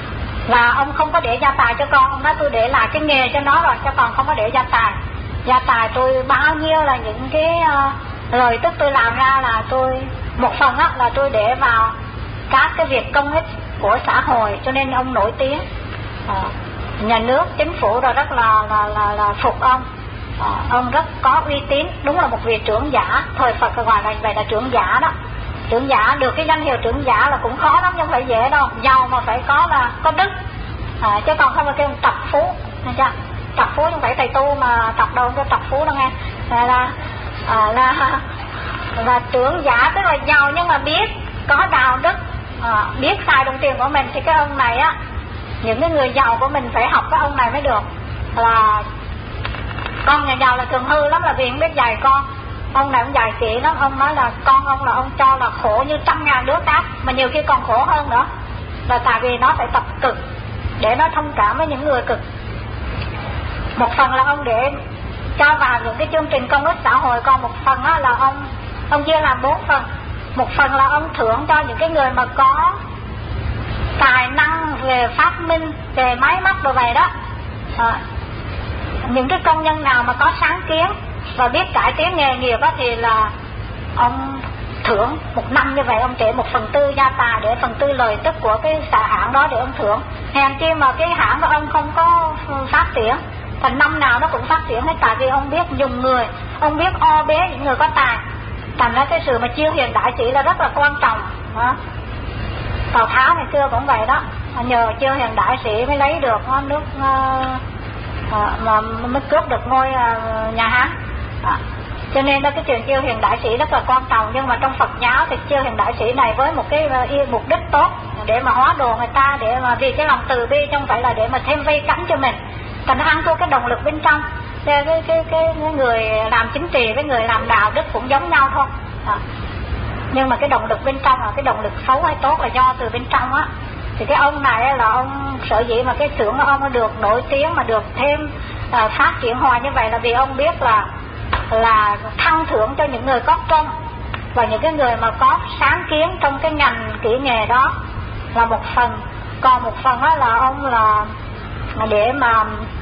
là ông không có để gia tài cho con, ông nói tôi để lại cái nghề cho nó rồi, cho còn không có để gia tài. Gia tài tôi bao nhiêu là những cái uh, lời tức tôi làm ra là tôi một phần á là tôi để vào các cái việc công ích của xã hội, cho nên ông nổi tiếng. Uh, nhà nước chính phủ rồi rất là là là, là phục ông. Uh, ông rất có uy tín, đúng là một vị trưởng giả. Thời Phật gọi là vậy, là trưởng giả đó. Trưởng giả được cái danh hiệu trưởng giả là cũng khó lắm, không phải dễ đâu. Giàu mà phải có là có đức, uh, chứ còn không phải kêu tập phú, nghe chưa? Tập phú không phải thầy tu mà tập đâu có tập phú đâu nghe. Là là, à, là là trưởng giả tức là giàu nhưng mà biết có đạo đức, à, biết xài đồng tiền của mình. Thì cái ông này á, những cái người giàu của mình phải học cái ông này mới được. Là con nhà giàu là thường hư lắm, là vì không biết dạy con. Ông này ông dạy kỹ lắm. Ông nói là con ông là ông cho là khổ như trăm ngàn đứa khác, mà nhiều khi còn khổ hơn nữa, là tại vì nó phải tập cực để nó thông cảm với những người cực. Một phần là ông để cho vào những cái chương trình công ích xã hội, còn một phần đó là ông ông chia làm bốn phần. Một phần là ông thưởng cho những cái người mà có tài năng về phát minh, về máy móc đồ vậy đó. À, những cái công nhân nào mà có sáng kiến và biết cải tiến nghề nghiệp đó thì là ông thưởng một năm như vậy, ông để một phần tư gia tài để phần tư lời tức của cái xã hãng đó để ông thưởng. Hèn chi mà cái hãng của ông không có phát triển, thành năm nào nó cũng phát triển hết, tại vì ông biết dùng người, ông biết o bế những người có tài. Thành ra cái sự mà chiêu hiền đại sĩ là rất là quan trọng đó. Tào Tháo ngày xưa cũng vậy đó, nhờ Chiêu Hiền đại sĩ mới lấy được nước uh, mà mới cướp được ngôi uh, nhà Hán. À, cho nên đó cái chuyện Chiêu Hiền đại sĩ rất là quan trọng. Nhưng mà trong Phật giáo thì Chiêu Hiền đại sĩ này với một cái uh, mục đích tốt để mà hóa đồ người ta, để mà vì cái lòng từ bi, chứ không phải là để mà thêm vây cắn cho mình. Thành nó ăn thua cái động lực bên trong. Cái, cái, cái, cái người làm chính trị với người làm đạo đức cũng giống nhau thôi. À, nhưng mà cái động lực bên trong là cái động lực xấu hay tốt là do từ bên trong á. Thì cái ông này là ông sở dĩ mà cái xưởng của ông nó được nổi tiếng mà được thêm uh, phát triển hòa như vậy là vì ông biết là là thăng thưởng cho những người có công và những cái người mà có sáng kiến trong cái ngành kỹ nghề đó là một phần. Còn một phần đó là ông là để mà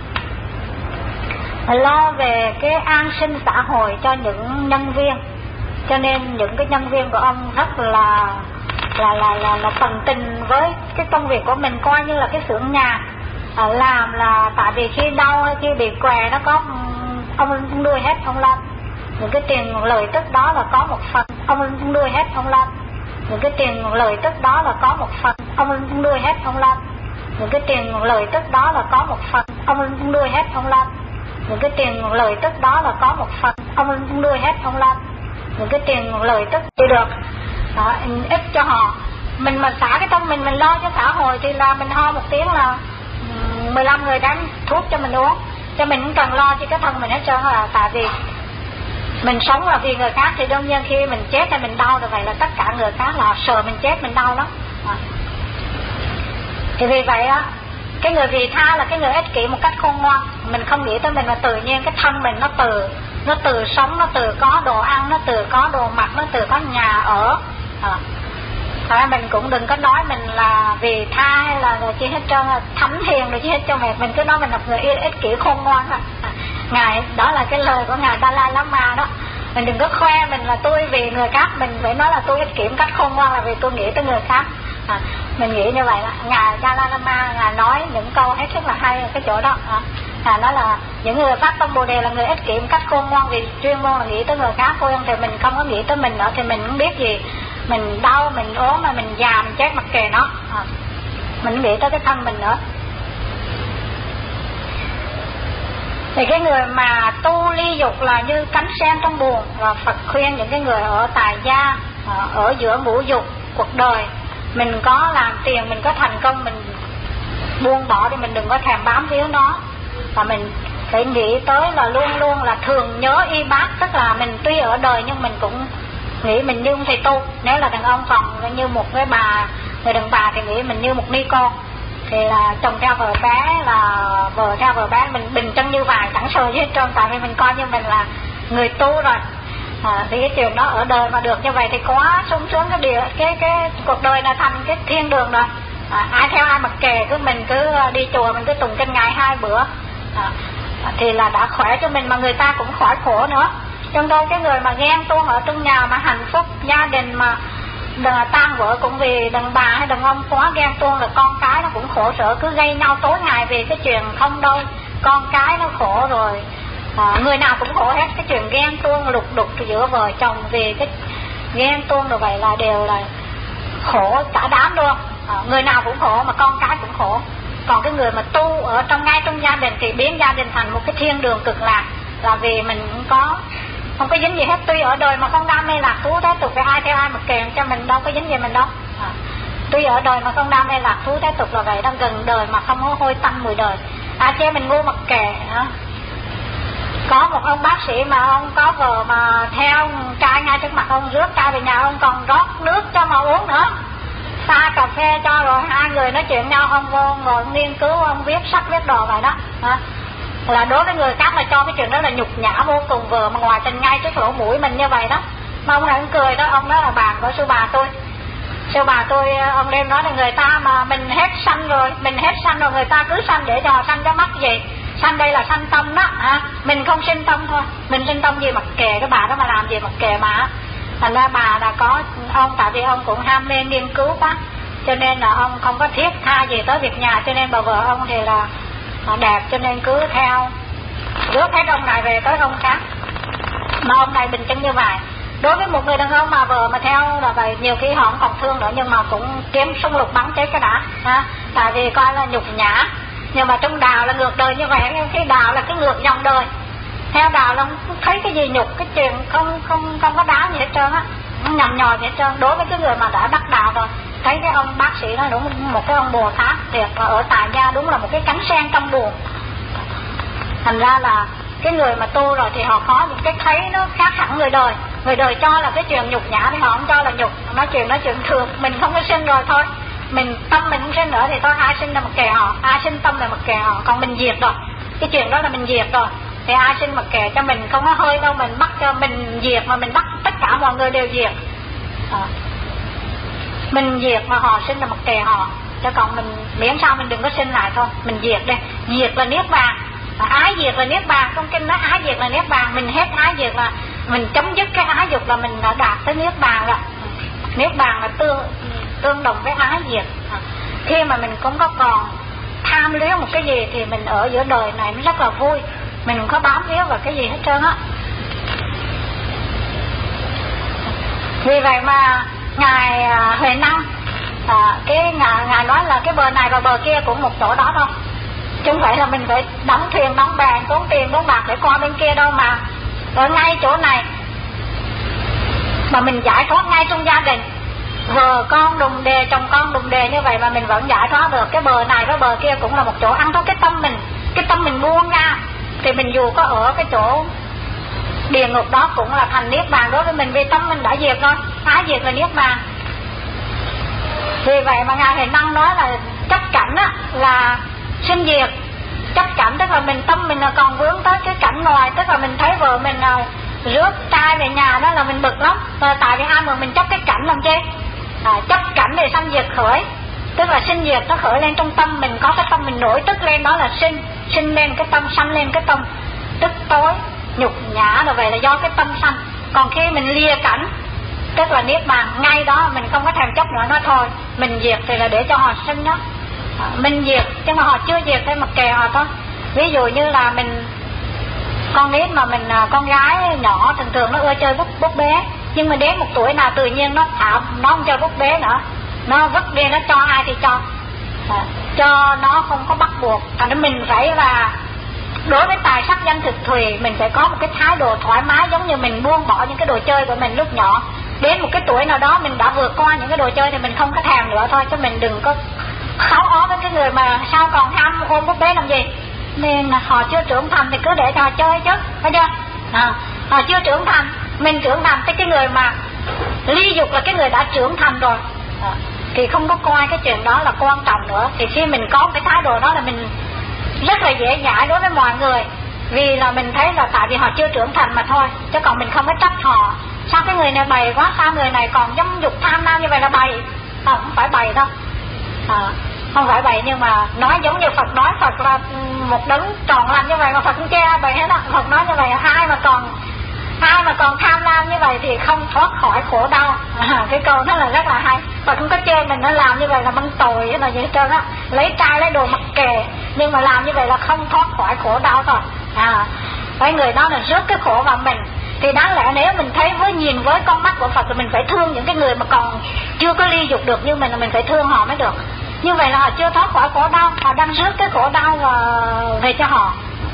lo về cái an sinh xã hội cho những nhân viên. Cho nên những cái nhân viên của ông rất là là là là, là tận tình với cái công việc của mình, coi như là cái xưởng nhà à, làm là tại vì khi đau hay khi bị què nó có ông nuôi hết ông lo. Những cái tiền lợi tức đó là có một phần ông nuôi hết ông lo. Những cái tiền lợi tức đó là có một phần ông nuôi hết ông lo. Những cái tiền lợi tức đó là có một phần ông nuôi hết ông lo. Những cái tiền lợi tức đó là có một phần ông nuôi hết ông lo. Những cái tiền lợi tức thì được đó, ít cho họ. Mình mà xả cái tâm mình mình lo cho xã hội thì là mình ho một tiếng là mười lăm người đánh thuốc cho mình uống, cho mình không cần lo cho cái thân mình hết trơn. Là tại vì mình sống là vì người khác, thì đương nhiên khi mình chết hay mình đau rồi vậy là tất cả người khác là sợ mình chết mình đau lắm. À, thì vì vậy á, cái người vị tha là cái người ích kỷ một cách khôn ngoan. Mình không nghĩ tới mình mà tự nhiên cái thân mình nó từ nó từ sống, nó từ có đồ ăn, nó từ có đồ mặc, nó từ có nhà ở. À, à, mình cũng đừng có nói mình là vì tha hay là rồi chi hết trơn, là thánh hiền rồi chi hết trơn. Mình cứ nói mình là người ích kỷ khôn ngoan. À, ngài đó là cái lời của ngài Dalai Lama đó. Mình đừng có khoe mình là tôi vì người khác, mình phải nói là tôi ích kỷ một cách khôn ngoan là vì tôi nghĩ tới người khác. À, mình nghĩ như vậy đó. Ngài Dalai Lama ngài nói những câu hết sức là hay ở cái chỗ đó. À, à, nói là những người phát tâm Bồ Đề là người ích kỷ một cách khôn ngoan vì chuyên môn là nghĩ tới người khác thôi, thì mình không có nghĩ tới mình nữa thì mình không biết gì. Mình đau, mình ốm mà mình già, mình chết mặc kệ nó. À, mình không nghĩ tới cái thân mình nữa. Thì cái người mà tu ly dục là như cánh sen trong buồn, và Phật khuyên những cái người ở tại gia, ở giữa ngũ dục cuộc đời, mình có làm tiền, mình có thành công, mình buông bỏ thì mình đừng có thèm bám víu nó, và mình phải nghĩ tới là luôn luôn là thường nhớ y bát. Tức là mình tuy ở đời nhưng mình cũng nghĩ mình như một thầy tu. Nếu là đàn ông còn như một cái bà, người đàn bà thì nghĩ mình như một ni cô, thì là chồng theo vợ bé, là vợ theo vợ bé, mình bình chân như vàng chẳng sờ gì hết trơn, tại vì mình coi như mình là người tu rồi. À, thì cái chuyện đó ở đời mà được như vậy thì quá sung sướng. Cái điều cái cái cuộc đời là thành cái thiên đường rồi. À, ai theo ai mặc kệ, cứ mình cứ đi chùa, mình cứ tụng kinh ngày hai bữa, à, thì là đã khỏe cho mình, mà người ta cũng khỏi khổ nữa. Trong đâu cái người mà ghen tuông ở trong nhà mà hạnh phúc gia đình mà tan vỡ cũng vì đàn bà hay đàn ông quá ghen tuông, là con cái nó cũng khổ sở, cứ gây nhau tối ngày vì cái chuyện không đâu. Con cái nó khổ rồi, à, người nào cũng khổ hết. Cái chuyện ghen tuông lục đục giữa vợ chồng vì cái ghen tuông rồi vậy là đều là khổ cả đám luôn. À, người nào cũng khổ mà con cái cũng khổ. Còn cái người mà tu ở trong ngay trong gia đình thì biến gia đình thành một cái thiên đường cực lạc, là vì mình cũng có không có dính gì hết. Tuy ở đời mà không đam mê lạc thú thế tục, phải ai theo ai mà kèm cho mình đâu có dính gì mình đâu. À, tuy ở đời mà không đam mê lạc thú thế tục là vậy, đang gần đời mà không có hôi tanh mùi đời. À, chê mình ngu mặc kệ. À, có một ông bác sĩ mà ông có vợ mà theo trai ngay trước mặt ông, rước trai về nhà ông còn rót nước cho mà uống nữa, pha cà phê cho, rồi hai người nói chuyện nhau, ông vô ngồi nghiên cứu, ông viết sách viết đồ vậy đó. À, là đối với người khác là cho cái chuyện đó là nhục nhã vô cùng, vừa mà ngoài tình ngay trước lỗ mũi mình như vậy đó. Mà ông này ông cười đó, ông đó là bạn của sư bà tôi. Sư bà tôi, ông đem nói là người ta mà mình hết sanh rồi, mình hết sanh rồi, người ta cứ sanh để cho sanh cho mắc gì. Sanh đây là sanh tâm đó, à, mình không sinh tâm thôi. Mình sinh tâm gì mặc kệ, cái bà đó mà làm gì mặc kệ mà. Thành ra bà đã có ông, tại vì ông cũng ham mê nghiên cứu quá, cho nên là ông không có thiết tha gì tới việc nhà. Cho nên bà vợ ông thì là đẹp, cho nên cứ theo rước hết ông này về tới ông khác. Mà ông này bình chân như vậy, Đối với một người đàn ông mà vợ mà theo là vậy, nhiều khi họ không còn thương nữa, nhưng mà cũng kiếm sung lục bắn chết cái đã ha, tại vì coi là nhục nhã. Nhưng mà trong đạo là ngược đời như vậy, cái đạo là cái ngược dòng đời. Theo đạo là không thấy cái gì nhục, cái chuyện không không không có đá gì hết trơn á, không nhầm nhòi gì hết trơn. Đối với cái người mà đã đắc đạo rồi, thấy cái ông bác sĩ nói đúng, một cái ông Bồ Tát thiệt, mà ở tại gia đúng là một cái cánh sen trong buồn. Thành ra là cái người mà tu rồi thì họ có những cái thấy nó khác hẳn người đời. Người đời cho là cái chuyện nhục nhã thì họ không cho là nhục, nói chuyện nói chuyện thường. Mình không có sinh rồi thôi, mình tâm mình không sinh nữa thì thôi, ai sinh là mặc kệ họ, ai sinh tâm là mặc kệ họ. Còn mình diệt rồi, cái chuyện đó là mình diệt rồi, thì ai sinh mặc kệ cho mình, không có hơi đâu mình bắt cho mình diệt, mà mình bắt tất cả mọi người đều diệt. À, mình diệt mà họ sinh là mặc kệ họ, chứ còn mình miễn sao mình đừng có sinh lại thôi. Mình diệt đây, diệt là niết bàn, ái diệt là niết bàn. Trong kinh nói ái diệt là niết bàn, mình hết ái diệt là mình chấm dứt cái ái dục, là mình đã đạt tới niết bàn rồi. Niết bàn là tương tương đồng với ái diệt. À, khi mà mình cũng có còn tham luyến một cái gì thì mình ở giữa đời này nó rất là vui, mình không có bám víu vào cái gì hết trơn á. Vì vậy mà ngài Huệ Năng, à, cái ngài, ngài nói là cái bờ này và bờ kia cũng một chỗ đó thôi, chứ không phải là mình phải đóng thuyền đóng bè tốn tiền tốn bạc để qua bên kia đâu, mà ở ngay chỗ này mà mình giải thoát ngay trong gia đình, vợ con đùng đề, chồng con đùng đề như vậy mà mình vẫn giải thoát được. Cái bờ này với bờ kia cũng là một chỗ ăn thoát cái tâm mình, cái tâm mình buông ra thì mình dù có ở cái chỗ địa ngục đó cũng là thành niết bàn đối với mình, vì tâm mình đã diệt rồi, ái diệt là niết bàn. Vì vậy mà ngài Huệ Năng nói là chấp cảnh á là sinh diệt. Chấp cảnh tức là mình tâm mình là còn vướng tới cái cảnh ngoài, tức là mình thấy vợ mình là rước trai về nhà đó là mình bực lắm, và tại vì ai mà mình chấp cái cảnh làm chi. À, chấp cảnh để sanh diệt khởi, tức là sinh diệt nó khởi lên trong tâm mình, có cái tâm mình nổi tức lên đó là sinh, sinh lên cái tâm, sanh lên cái tâm, tức tối nhục nhã rồi, vậy là do cái tâm sanh. Còn khi mình lìa cảnh tức là niết bàn, ngay đó mình không có thèm chấp nữa, nó thôi mình diệt thì là để cho họ sinh đó. À, mình diệt chứ mà họ chưa diệt thì mặc kệ họ thôi. Ví dụ như là mình con nít mà mình, con gái nhỏ thường thường nó ưa chơi búp búp bê, nhưng mà đến một tuổi nào tự nhiên nó thả, nó không chơi búp bê nữa, nó vứt đi, nó cho ai thì cho, à, cho nó không có bắt buộc. Thành ra mình phải là đối với tài sắc danh thực thùy mình phải có một cái thái độ thoải mái, giống như mình buông bỏ những cái đồ chơi của mình lúc nhỏ. Đến một cái tuổi nào đó mình đã vượt qua những cái đồ chơi thì mình không có thèm nữa thôi, chứ mình đừng có kháu ó với cái người mà sao còn ham ôm búp bê làm gì. Nên họ chưa trưởng thành thì cứ để cho họ chơi chứ, thấy chưa? À, họ chưa trưởng thành, mình trưởng thành. Tới cái người mà ly dục là cái người đã trưởng thành rồi, à, thì không có coi cái chuyện đó là quan trọng nữa. Thì khi mình có cái thái độ đó là mình rất là dễ dãi đối với mọi người, vì là mình thấy là tại vì họ chưa trưởng thành mà thôi, chứ còn mình không có trách họ. Sao cái người này bày quá, sao người này còn dâm dục tham lam như vậy là bày? À, không phải bày đâu, à, không phải bày, nhưng mà nói giống như Phật nói, Phật là một đấng tròn lành như vậy mà Phật không che bày hết á. Phật nói như vậy, ai mà còn ai mà còn tham lam như vậy thì không thoát khỏi khổ đau. À, cái câu đó là rất là hay. Phật không có chê mình nó làm như vậy là mang tội là gì hết trơn á, lấy trai lấy đồ mặc kệ, nhưng mà làm như vậy là không thoát khỏi khổ đau thôi. À, cái người đó là rước cái khổ vào mình. Thì đáng lẽ nếu mình thấy với nhìn với con mắt của Phật thì mình phải thương những cái người mà còn chưa có ly dục được như mình, là mình phải thương họ mới được. Như vậy là họ chưa thoát khỏi khổ đau, họ đang rước cái khổ đau về cho họ.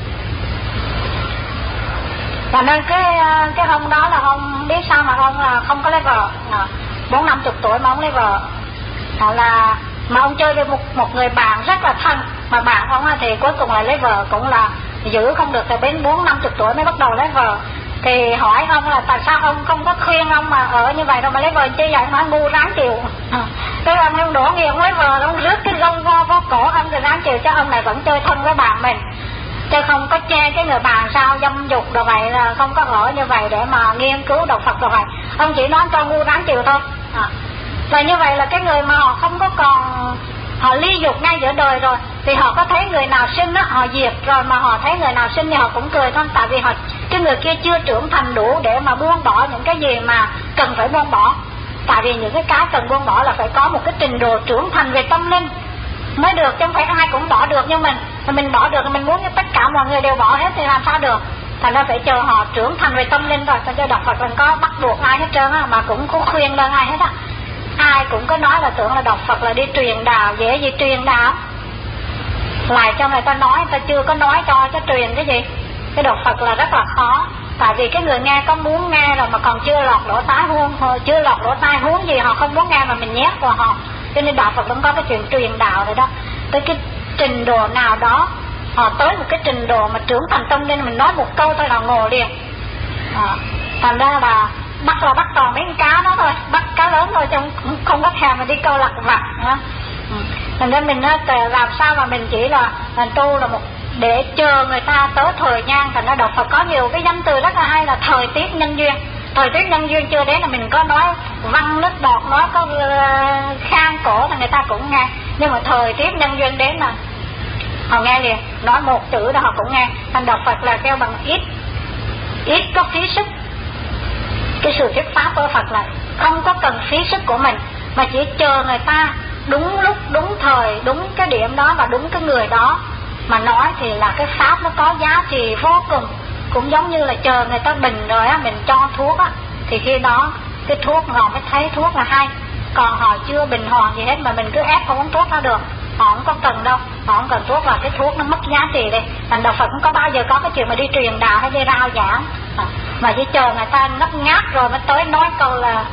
Và nên cái cái ông đó là ông biết sao mà ông là không có lấy vợ, bốn năm chục tuổi mà ông lấy vợ, là mà ông chơi với một một người bạn rất là thân, mà bạn ông thì cuối cùng là lấy vợ cũng là giữ không được, thì đến bốn năm chục tuổi mới bắt đầu lấy vợ. Thì hỏi ông là tại sao ông không có khuyên ông mà ở như vậy đâu mà lấy vợ chi vậy, nói ngu ráng chịu. Cái ông ông đổ nghiền lấy vợ, ông rước cái gông vo vô cổ ông rồi ráng chịu, chứ ông này vẫn chơi thân với bạn mình, chứ không có che cái người bạn sao dâm dục đồ vậy, là không có ở như vậy để mà nghiên cứu đạo Phật đồ vậy. Ông chỉ nói cho ngu ráng chịu thôi. À, và như vậy là cái người mà họ không có còn, họ ly dục ngay giữa đời rồi, thì họ có thấy người nào sinh á họ diệt rồi, mà họ thấy người nào sinh thì họ cũng cười thôi, tại vì họ cái người kia chưa trưởng thành đủ để mà buông bỏ những cái gì mà cần phải buông bỏ. Tại vì những cái cái cần buông bỏ là phải có một cái trình độ trưởng thành về tâm linh mới được, chứ không phải ai cũng bỏ được như mình. Thì mình bỏ được, mình muốn tất cả mọi người đều bỏ hết thì làm sao được. thành ra phải chờ họ trưởng thành về tâm linh rồi. Cho cho Đạo Phật là có bắt buộc ai hết trơn á, mà cũng có khuyên lên ai hết á. Ai cũng có nói là tưởng là Đạo Phật là đi truyền đạo, dễ gì truyền đạo, lại cho người ta nói, người ta chưa có nói cho cái truyền cái gì. Cái Đạo Phật là rất là khó, tại vì cái người nghe có muốn nghe rồi mà còn chưa lọt lỗ tai huống, chưa lọt lỗ tai huống gì họ không muốn nghe mà mình nhét vào họ. Cho nên Đạo Phật cũng có cái chuyện truyền đạo rồi đó. Tới cái trình độ nào đó, họ tới một cái trình độ mà trưởng thành tâm linh, mình nói một câu thôi là ngộ liền. À, thành ra là bắt là bắt toàn mấy con cá đó thôi, bắt cá lớn thôi chứ không, không có thèm mà đi câu lặt vặt nữa. Ừ. Thành ra mình làm sao mà mình chỉ là mình tu là một để chờ người ta tới thời gian. Thành ra Đạo Phật có nhiều cái danh từ rất là hay là thời tiết nhân duyên. Thời tiết nhân duyên chưa đến là mình có nói văn nước bọt, nói có uh, khang cổ là người ta cũng nghe. Nhưng mà thời tiết nhân duyên đến là họ nghe liền, nói một chữ là họ cũng nghe. Thành Đạo Phật là kêu bằng ít ít có phí sức. Cái sự thuyết pháp của Phật là không có cần phí sức của mình, mà chỉ chờ người ta đúng lúc, đúng thời, đúng cái điểm đó và đúng cái người đó mà nói, thì là cái pháp nó có giá trị vô cùng. Cũng giống như là chờ người ta bình rồi á, mình cho thuốc á, thì khi đó cái thuốc họ mới thấy thuốc là hay. Còn họ chưa bình hoàn gì hết mà mình cứ ép không uống thuốc nó được, họ không có cần đâu, họ không cần thuốc, là cái thuốc nó mất giá trị đi. Thành Đạo Phật cũng có bao giờ có cái chuyện mà đi truyền đạo hay đi rao giảng à, mà chỉ chờ người ta ngấp ngáp rồi mới tới nói câu là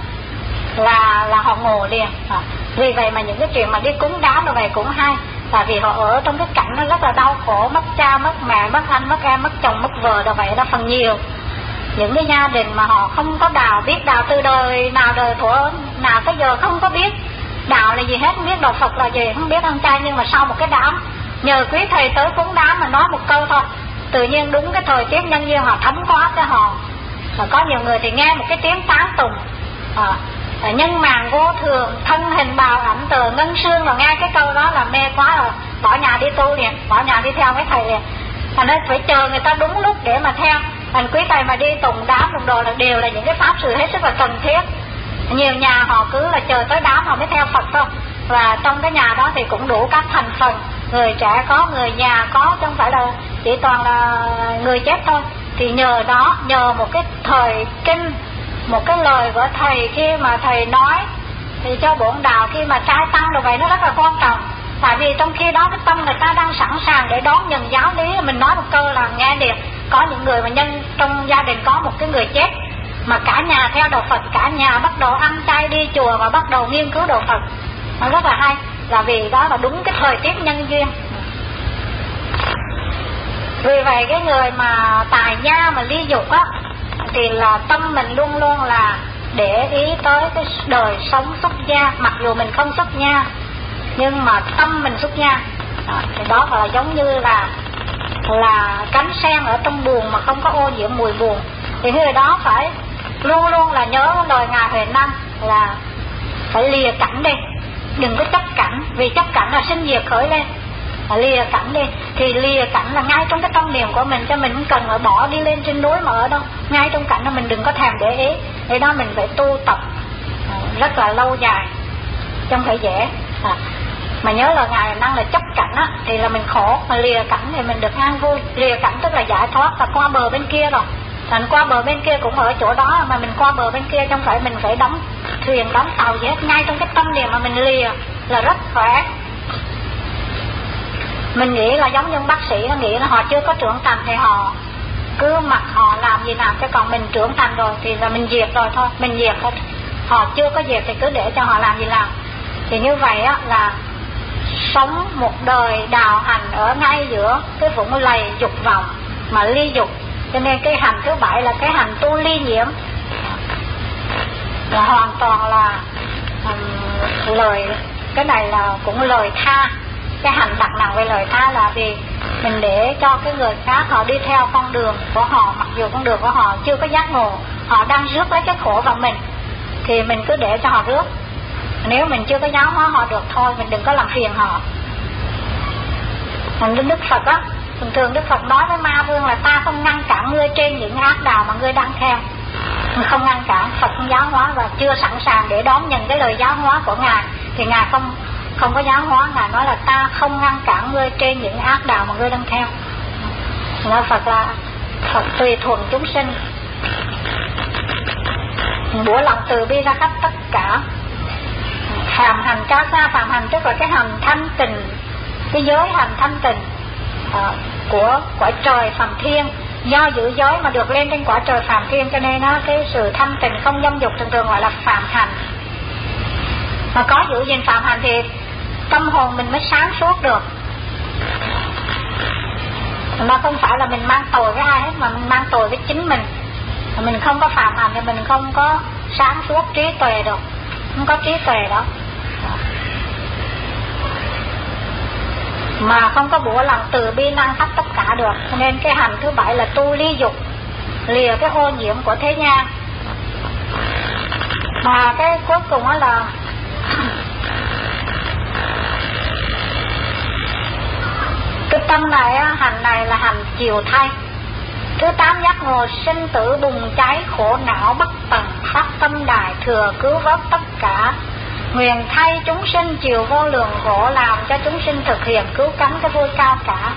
là là họ ngộ liền à. Vì vậy mà những cái chuyện mà đi cúng đám như vậy cũng hay, tại vì họ ở trong cái cảnh nó rất là đau khổ, mất cha, mất mẹ, mất anh, mất em, mất chồng, mất vợ, đâu vậy đó phần nhiều. Những cái gia đình mà họ không có đạo, biết đạo từ đời nào đời của nào tới giờ không có biết đạo là gì hết, không biết Đạo Phật là gì, không biết ăn chay. Nhưng mà sau một cái đám, nhờ quý thầy tới cúng đám mà nói một câu thôi, tự nhiên đúng cái thời tiết nhân duyên họ thấm quá cho họ. Và có nhiều người thì nghe một cái tiếng tán tùng à, nhân màng vô thường, thân hình bào ảnh tờ ngân xương, rồi nghe cái câu đó là mê quá rồi, bỏ nhà đi tu liền, bỏ nhà đi theo mấy thầy liền. Thành nên phải chờ người ta đúng lúc để mà theo. Thành quý thầy mà đi tùng đám tùng đồ là đều là những cái pháp sự hết sức là cần thiết. Nhiều nhà họ cứ là chờ tới đám họ mới theo Phật thôi. Và trong cái nhà đó thì cũng đủ các thành phần, người trẻ có, người già có, chứ không phải là chỉ toàn là người chết thôi. Thì nhờ đó, nhờ một cái thời kinh, một cái lời của thầy khi mà thầy nói thì cho bổn đạo khi mà trai tăng rồi vậy nó rất là quan trọng. Tại vì trong khi đó cái tâm người ta đang sẵn sàng để đón nhận giáo lý, mình nói một câu là nghe được. Có những người mà nhân trong gia đình có một cái người chết mà cả nhà theo Đạo Phật, cả nhà bắt đầu ăn chay đi chùa và bắt đầu nghiên cứu Đạo Phật, nó rất là hay, là vì đó là đúng cái thời tiết nhân duyên. Vì vậy cái người mà tài gia mà ly dục á, thì là tâm mình luôn luôn là để ý tới cái đời sống xuất gia. Mặc dù mình không xuất gia nhưng mà tâm mình xuất gia đó, thì đó là giống như là là cánh sen ở trong buồng mà không có ô nhiễm mùi buồn. Thì người đó phải luôn luôn là nhớ lời Ngài Huệ Năng là phải lìa cảnh đi, đừng có chấp cảnh, vì chấp cảnh là sinh diệt khởi lên. Lìa cảnh đi, thì lìa cảnh là ngay trong cái tâm niệm của mình, cho mình không cần ở bỏ đi lên trên núi mà ở đâu, ngay trong cảnh là mình đừng có thèm để ý. Để đó mình phải tu tập rất là lâu dài, chứ không phải dễ à. Mà nhớ là Ngài năng là chấp cảnh á thì là mình khổ, mà lìa cảnh thì mình được an vui. Lìa cảnh tức là giải thoát và qua bờ bên kia rồi. Thành qua bờ bên kia cũng ở chỗ đó, mà mình qua bờ bên kia không phải mình phải đóng thuyền đóng tàu gì hết, ngay trong cái tâm niệm mà mình lìa là rất khỏe. Mình nghĩ là giống như bác sĩ, nó nghĩ là họ chưa có trưởng thành thì họ cứ mặc họ làm gì làm, chứ còn mình trưởng thành rồi thì là mình diệt rồi thôi, mình diệt thôi. Họ chưa có diệt thì cứ để cho họ làm gì làm. Thì như vậy á là sống một đời đào hành ở ngay giữa cái vũng lầy dục vọng mà ly dục. Cho nên cái hành thứ bảy là cái hành tu ly nhiễm, là hoàn toàn là um, lời, cái này là cũng lời tha. Cái hành đặt nặng về lời tha là vì mình để cho cái người khác họ đi theo con đường của họ, mặc dù con đường của họ chưa có giác ngộ, họ đang rước lấy cái khổ vào mình, thì mình cứ để cho họ rước. Nếu mình chưa có giáo hóa họ được thôi, mình đừng có làm phiền họ. Thành Đức Phật á, thường thường Đức Phật nói với Ma Vương là ta không ngăn cản ngươi trên những ác đạo mà ngươi đang theo. Mình không ngăn cản, Phật không giáo hóa và chưa sẵn sàng để đón nhận cái lời giáo hóa của Ngài, thì Ngài không không có giáo hóa. Ngài nói là ta không ngăn cản ngươi trên những ác đạo mà ngươi đang theo. Nói Phật là Phật tùy thuận chúng sinh, bủa lòng từ bi ra khắp tất cả. Phạm hành cha xa, phạm hành tức là cái hành thanh tịnh, cái giới hành thanh tịnh à, của cõi trời phàm thiên. Do giữ giới mà được lên trên cõi trời phàm thiên, cho nên nó cái sự thanh tịnh không dâm dục thường thường gọi là phạm hành. Mà có giữ gìn phạm hành thì tâm hồn mình mới sáng suốt được. Mà không phải là mình mang tội với ai hết, mà mình mang tội với chính mình. Mình không có phạm hành thì mình không có sáng suốt trí tuệ được, không có trí tuệ đó. Mà không có bủa lòng từ bi năng khắp tất cả được. Cho nên cái hành thứ bảy là tu ly dục, lìa cái ô nhiễm của thế gian. Và cái cuối cùng đó là cái tâm này, hành này là hành chiều thay. Thứ tám giác ngộ sinh tử bùng cháy, khổ não bất tận, phát tâm đại thừa cứu vớt tất cả. Nguyện thay chúng sinh chịu vô lượng khổ, làm cho chúng sinh thực hiện cứu cánh cái vui cao cả.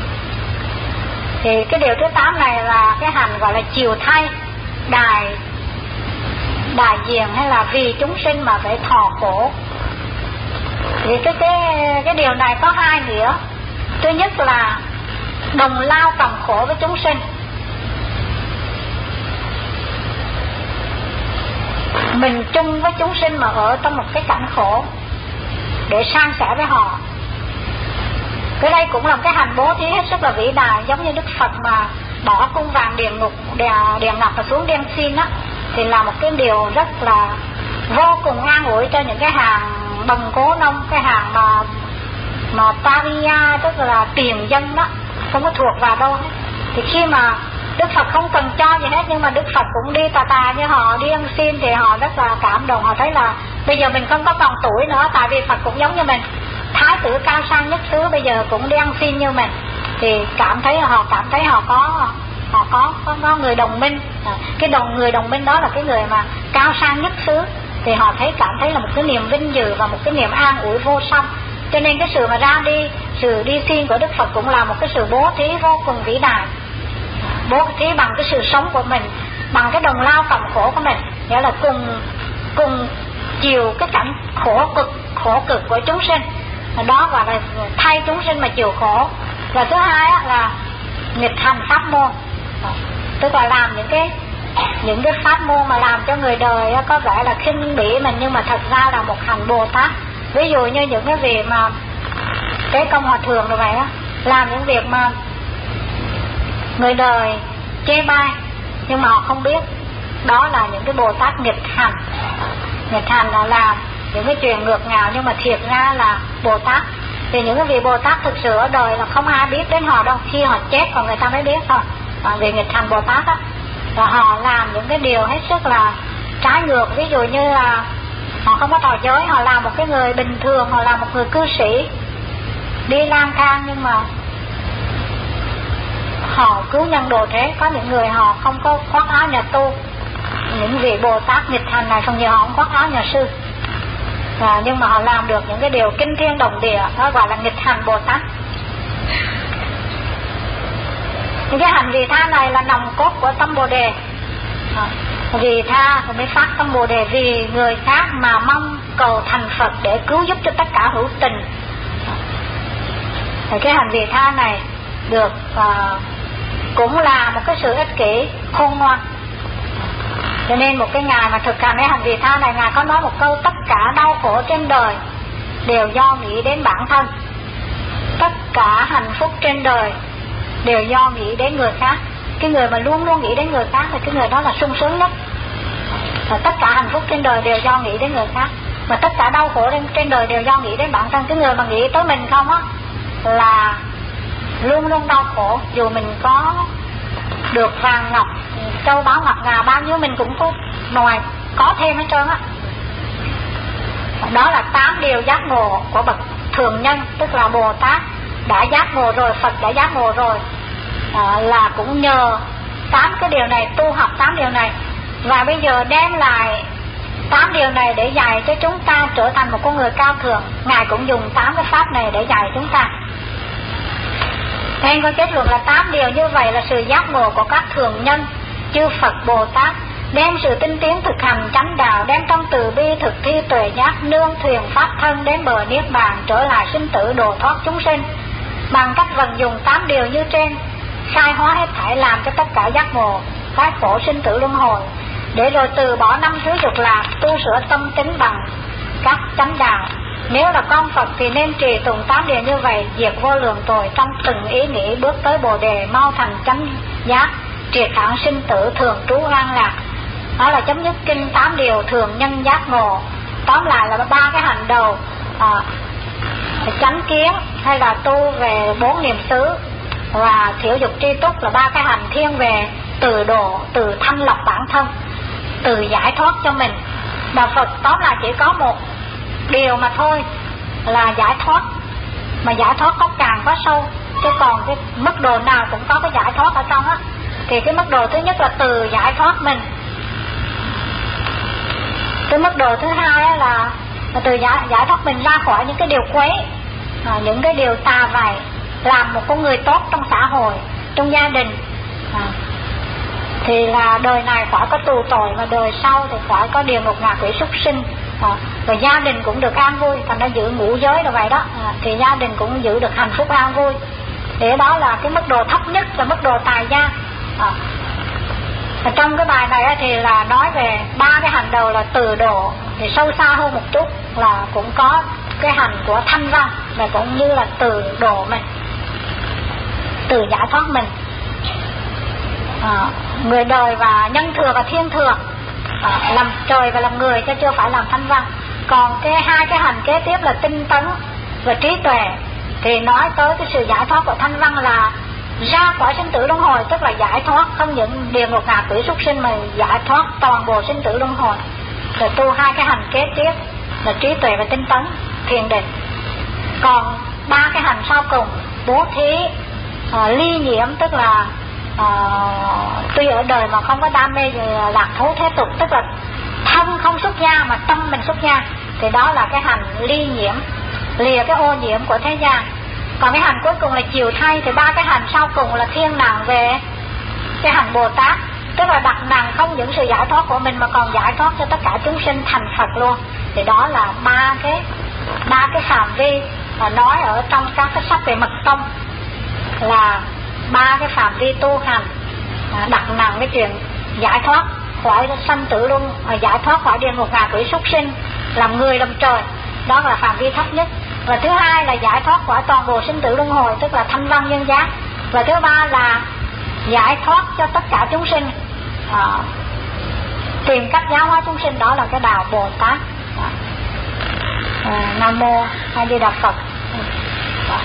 Thì cái điều thứ tám này là cái hành gọi là chiều thay, đại đại diện hay là vì chúng sinh mà phải thọ khổ. Thì cái cái cái điều này có hai nghĩa. Thứ nhất là đồng lao cộng khổ với chúng sinh. Mình chung với chúng sinh mà ở trong một cái cảnh khổ để san sẻ với họ. Cái đây cũng là một cái hành bố thí hết sức là vĩ đại. Giống như Đức Phật mà bỏ cung vàng điện ngục địa, địa ngục và xuống đen xin á, thì là một cái điều rất là vô cùng an ủi cho những cái hàng đồng cố nông, cái hàng mà mà paria, tức là tiền dân đó, không có thuộc vào đâu hết. Thì khi mà Đức Phật không cần cho gì hết, nhưng mà Đức Phật cũng đi tà tà như họ đi ăn xin, thì họ rất là cảm động. Họ thấy là bây giờ mình không có còn tuổi nữa, tại vì Phật cũng giống như mình, thái tử cao sang nhất xứ bây giờ cũng đi ăn xin như mình, thì cảm thấy họ cảm thấy họ có họ có có, có người đồng minh. Cái đồng người đồng minh đó là cái người mà cao sang nhất xứ, thì họ thấy cảm thấy là một cái niềm vinh dự và một cái niềm an ủi vô song. Cho nên cái sự mà ra đi, sự đi xin của Đức Phật cũng là một cái sự bố thí vô cùng vĩ đại. Bố thí bằng cái sự sống của mình, bằng cái đồng lao cộng khổ của mình, nghĩa là cùng cùng chịu cái cảnh khổ cực khổ cực của chúng sinh. Đó gọi là thay chúng sinh mà chịu khổ. Và thứ hai là nghịch hành pháp môn, tức là làm những cái những cái pháp môn mà làm cho người đời có vẻ là khinh bỉ mình, nhưng mà thật ra là một hành Bồ Tát. Ví dụ như những cái việc mà cái công hòa thượng rồi vậy á, làm những việc mà người đời chê bai nhưng mà họ không biết, đó là những cái Bồ Tát nghịch hành. Nghịch hành là làm những cái chuyện ngược ngạo, nhưng mà thiệt ra là Bồ Tát. Thì những cái vị Bồ Tát thực sự ở đời là không ai biết đến họ đâu, khi họ chết còn người ta mới biết thôi. Và vì nghịch hành Bồ Tát á, và họ làm những cái điều hết sức là trái ngược. Ví dụ như là họ không có tỏ giới, họ làm một cái người bình thường, họ làm một người cư sĩ đi lang thang, nhưng mà họ cứu nhân độ thế. Có những người họ không có khoác áo nhà tu, những vị Bồ Tát nghịch hành này không nhiều họ không khoác áo nhà sư, à, nhưng mà họ làm được những cái điều kinh thiên động địa, đó gọi là nghịch hành Bồ Tát. Những cái hành vị tha này là nòng cốt của tâm Bồ Đề. à, Vị tha mới phát tâm Bồ Đề vì người khác mà mong cầu thành Phật để cứu giúp cho tất cả hữu tình. à, Cái hành vị tha này được à, cũng là một cái sự ích kỷ khôn ngoan. Cho nên một cái ngài mà thực hành cái hành vị tha này, ngài có nói một câu: tất cả đau khổ trên đời đều do nghĩ đến bản thân, tất cả hạnh phúc trên đời đều do nghĩ đến người khác. Cái người mà luôn luôn nghĩ đến người khác thì cái người đó là sung sướng nhất. Và tất cả hạnh phúc trên đời đều do nghĩ đến người khác, mà tất cả đau khổ trên đời đều do nghĩ đến bản thân. Cái người mà nghĩ tới mình không á là luôn luôn đau khổ. Dù mình có được vàng ngọc, châu báu ngọc ngà bao nhiêu, mình cũng có ngoài có thêm hết trơn á. Đó là tám điều giác ngộ của bậc thường nhân, tức là Bồ Tát đã giác ngộ rồi, Phật đã giác ngộ rồi, à, là cũng nhờ tám cái điều này, tu học tám điều này, và bây giờ đem lại tám điều này để dạy cho chúng ta trở thành một con người cao thượng. Ngài cũng dùng tám cái pháp này để dạy chúng ta. Nên có kết luận là tám điều như vậy là sự giác ngộ của các thường nhân, chư Phật Bồ Tát, đem sự tinh tiến thực hành chánh đạo, đem trong từ bi thực thi tuệ giác, nương thuyền pháp thân đến bờ niết bàn, trở lại sinh tử độ thoát chúng sinh. Bằng cách vận dụng tám điều như trên, khai hóa hết thảy, làm cho tất cả giác ngộ thoát khổ sinh tử luân hồi, để rồi từ bỏ năm thứ dục lạc, tu sửa tâm tính bằng các chánh đạo. Nếu là con Phật thì nên trì tụng tám điều như vậy, diệt vô lượng tội trong từng ý nghĩ, bước tới Bồ đề, mau thành chánh giác, triệt hạn sinh tử, thường trú an lạc. Đó là chấm dứt kinh tám điều thường nhân giác ngộ. Tóm lại là ba cái hành đầu, à, chánh kiến hay là tu về bốn niệm xứ, và thiểu dục tri túc là ba cái hành thiên về từ độ, từ thanh lọc bản thân, từ giải thoát cho mình. Đạo Phật tóm lại chỉ có một điều mà thôi là giải thoát, mà giải thoát có càng có sâu, chứ còn cái mức độ nào cũng có cái giải thoát ở trong á. Thì cái mức độ thứ nhất là từ giải thoát mình, cái mức độ thứ hai là từ giải, giải thoát mình ra khỏi những cái điều quấy, à, những cái điều tà vảy, làm một con người tốt trong xã hội, trong gia đình, à, thì là đời này khỏi có tù tội, và đời sau thì khỏi có địa ngục ngạ quỷ súc sinh, à, và gia đình cũng được an vui. Thành ra giữ ngũ giới là vậy đó, à, thì gia đình cũng giữ được hạnh phúc an vui. Để đó là cái mức độ thấp nhất, là mức độ tài gia. à, Trong cái bài này thì là nói về ba cái hành đầu là từ độ, thì sâu xa hơn một chút là cũng có cái hành của thanh văn, là cũng như là từ độ mình, từ giải thoát mình. À, người đời và nhân thừa và thiên thừa, à, làm trời và làm người, chứ chưa phải làm thanh văn. Còn cái hai cái hành kế tiếp là tinh tấn và trí tuệ, thì nói tới cái sự giải thoát của thanh văn là ra khỏi sinh tử luân hồi, tức là giải thoát không những địa ngục ngạ quỷ súc sinh mà giải thoát toàn bộ sinh tử luân hồi. Rồi tu hai cái hành kế tiếp là trí tuệ và tinh tấn, thiền định. Còn ba cái hành sau cùng, bố thí, à, ly nhiễm, tức là à, tuy ở đời mà không có đam mê lạc thú thế tục, tức là thân không xuất gia mà tâm mình xuất gia, thì đó là cái hành ly nhiễm, lìa cái ô nhiễm của thế gian. Còn cái hành cuối cùng là chiều thay, thì ba cái hành sau cùng là thiên nặng về cái hành Bồ Tát, tức là đặt nặng không những sự giải thoát của mình mà còn giải thoát cho tất cả chúng sinh thành Phật luôn. Thì đó là ba cái ba cái phạm vi mà nói ở trong các cái sách về mật tông, là ba cái phạm vi tu hành, đặt nặng cái chuyện giải thoát khỏi sanh tử luân, giải thoát khỏi địa ngục ngạ quỷ súc sinh, làm người làm trời, đó là phạm vi thấp nhất. Và thứ hai là giải thoát khỏi toàn bộ sinh tử luân hồi, tức là thanh văn nhân giác. Và thứ ba là giải thoát cho tất cả chúng sinh, à, tìm cách giáo hóa chúng sinh, đó là cái đạo Bồ Tát. à, Nam mô A Di Đà Phật. à.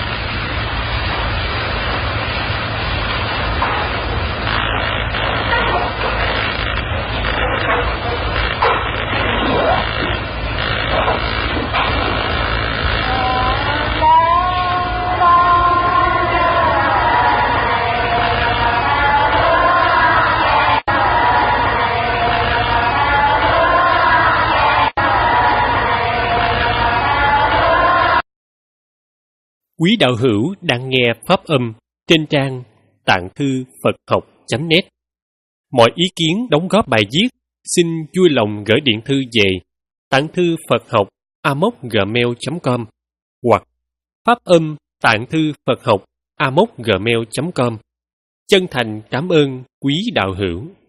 Quý đạo hữu đang nghe pháp âm trên trang tạng thư Phật học chấm net. Mọi ý kiến đóng góp bài viết xin vui lòng gửi điện thư về tạng thư Phật học a m o gmail chấm com hoặc pháp âm tạng thư Phật học a m o gmail chấm com. Chân thành cảm ơn quý đạo hữu.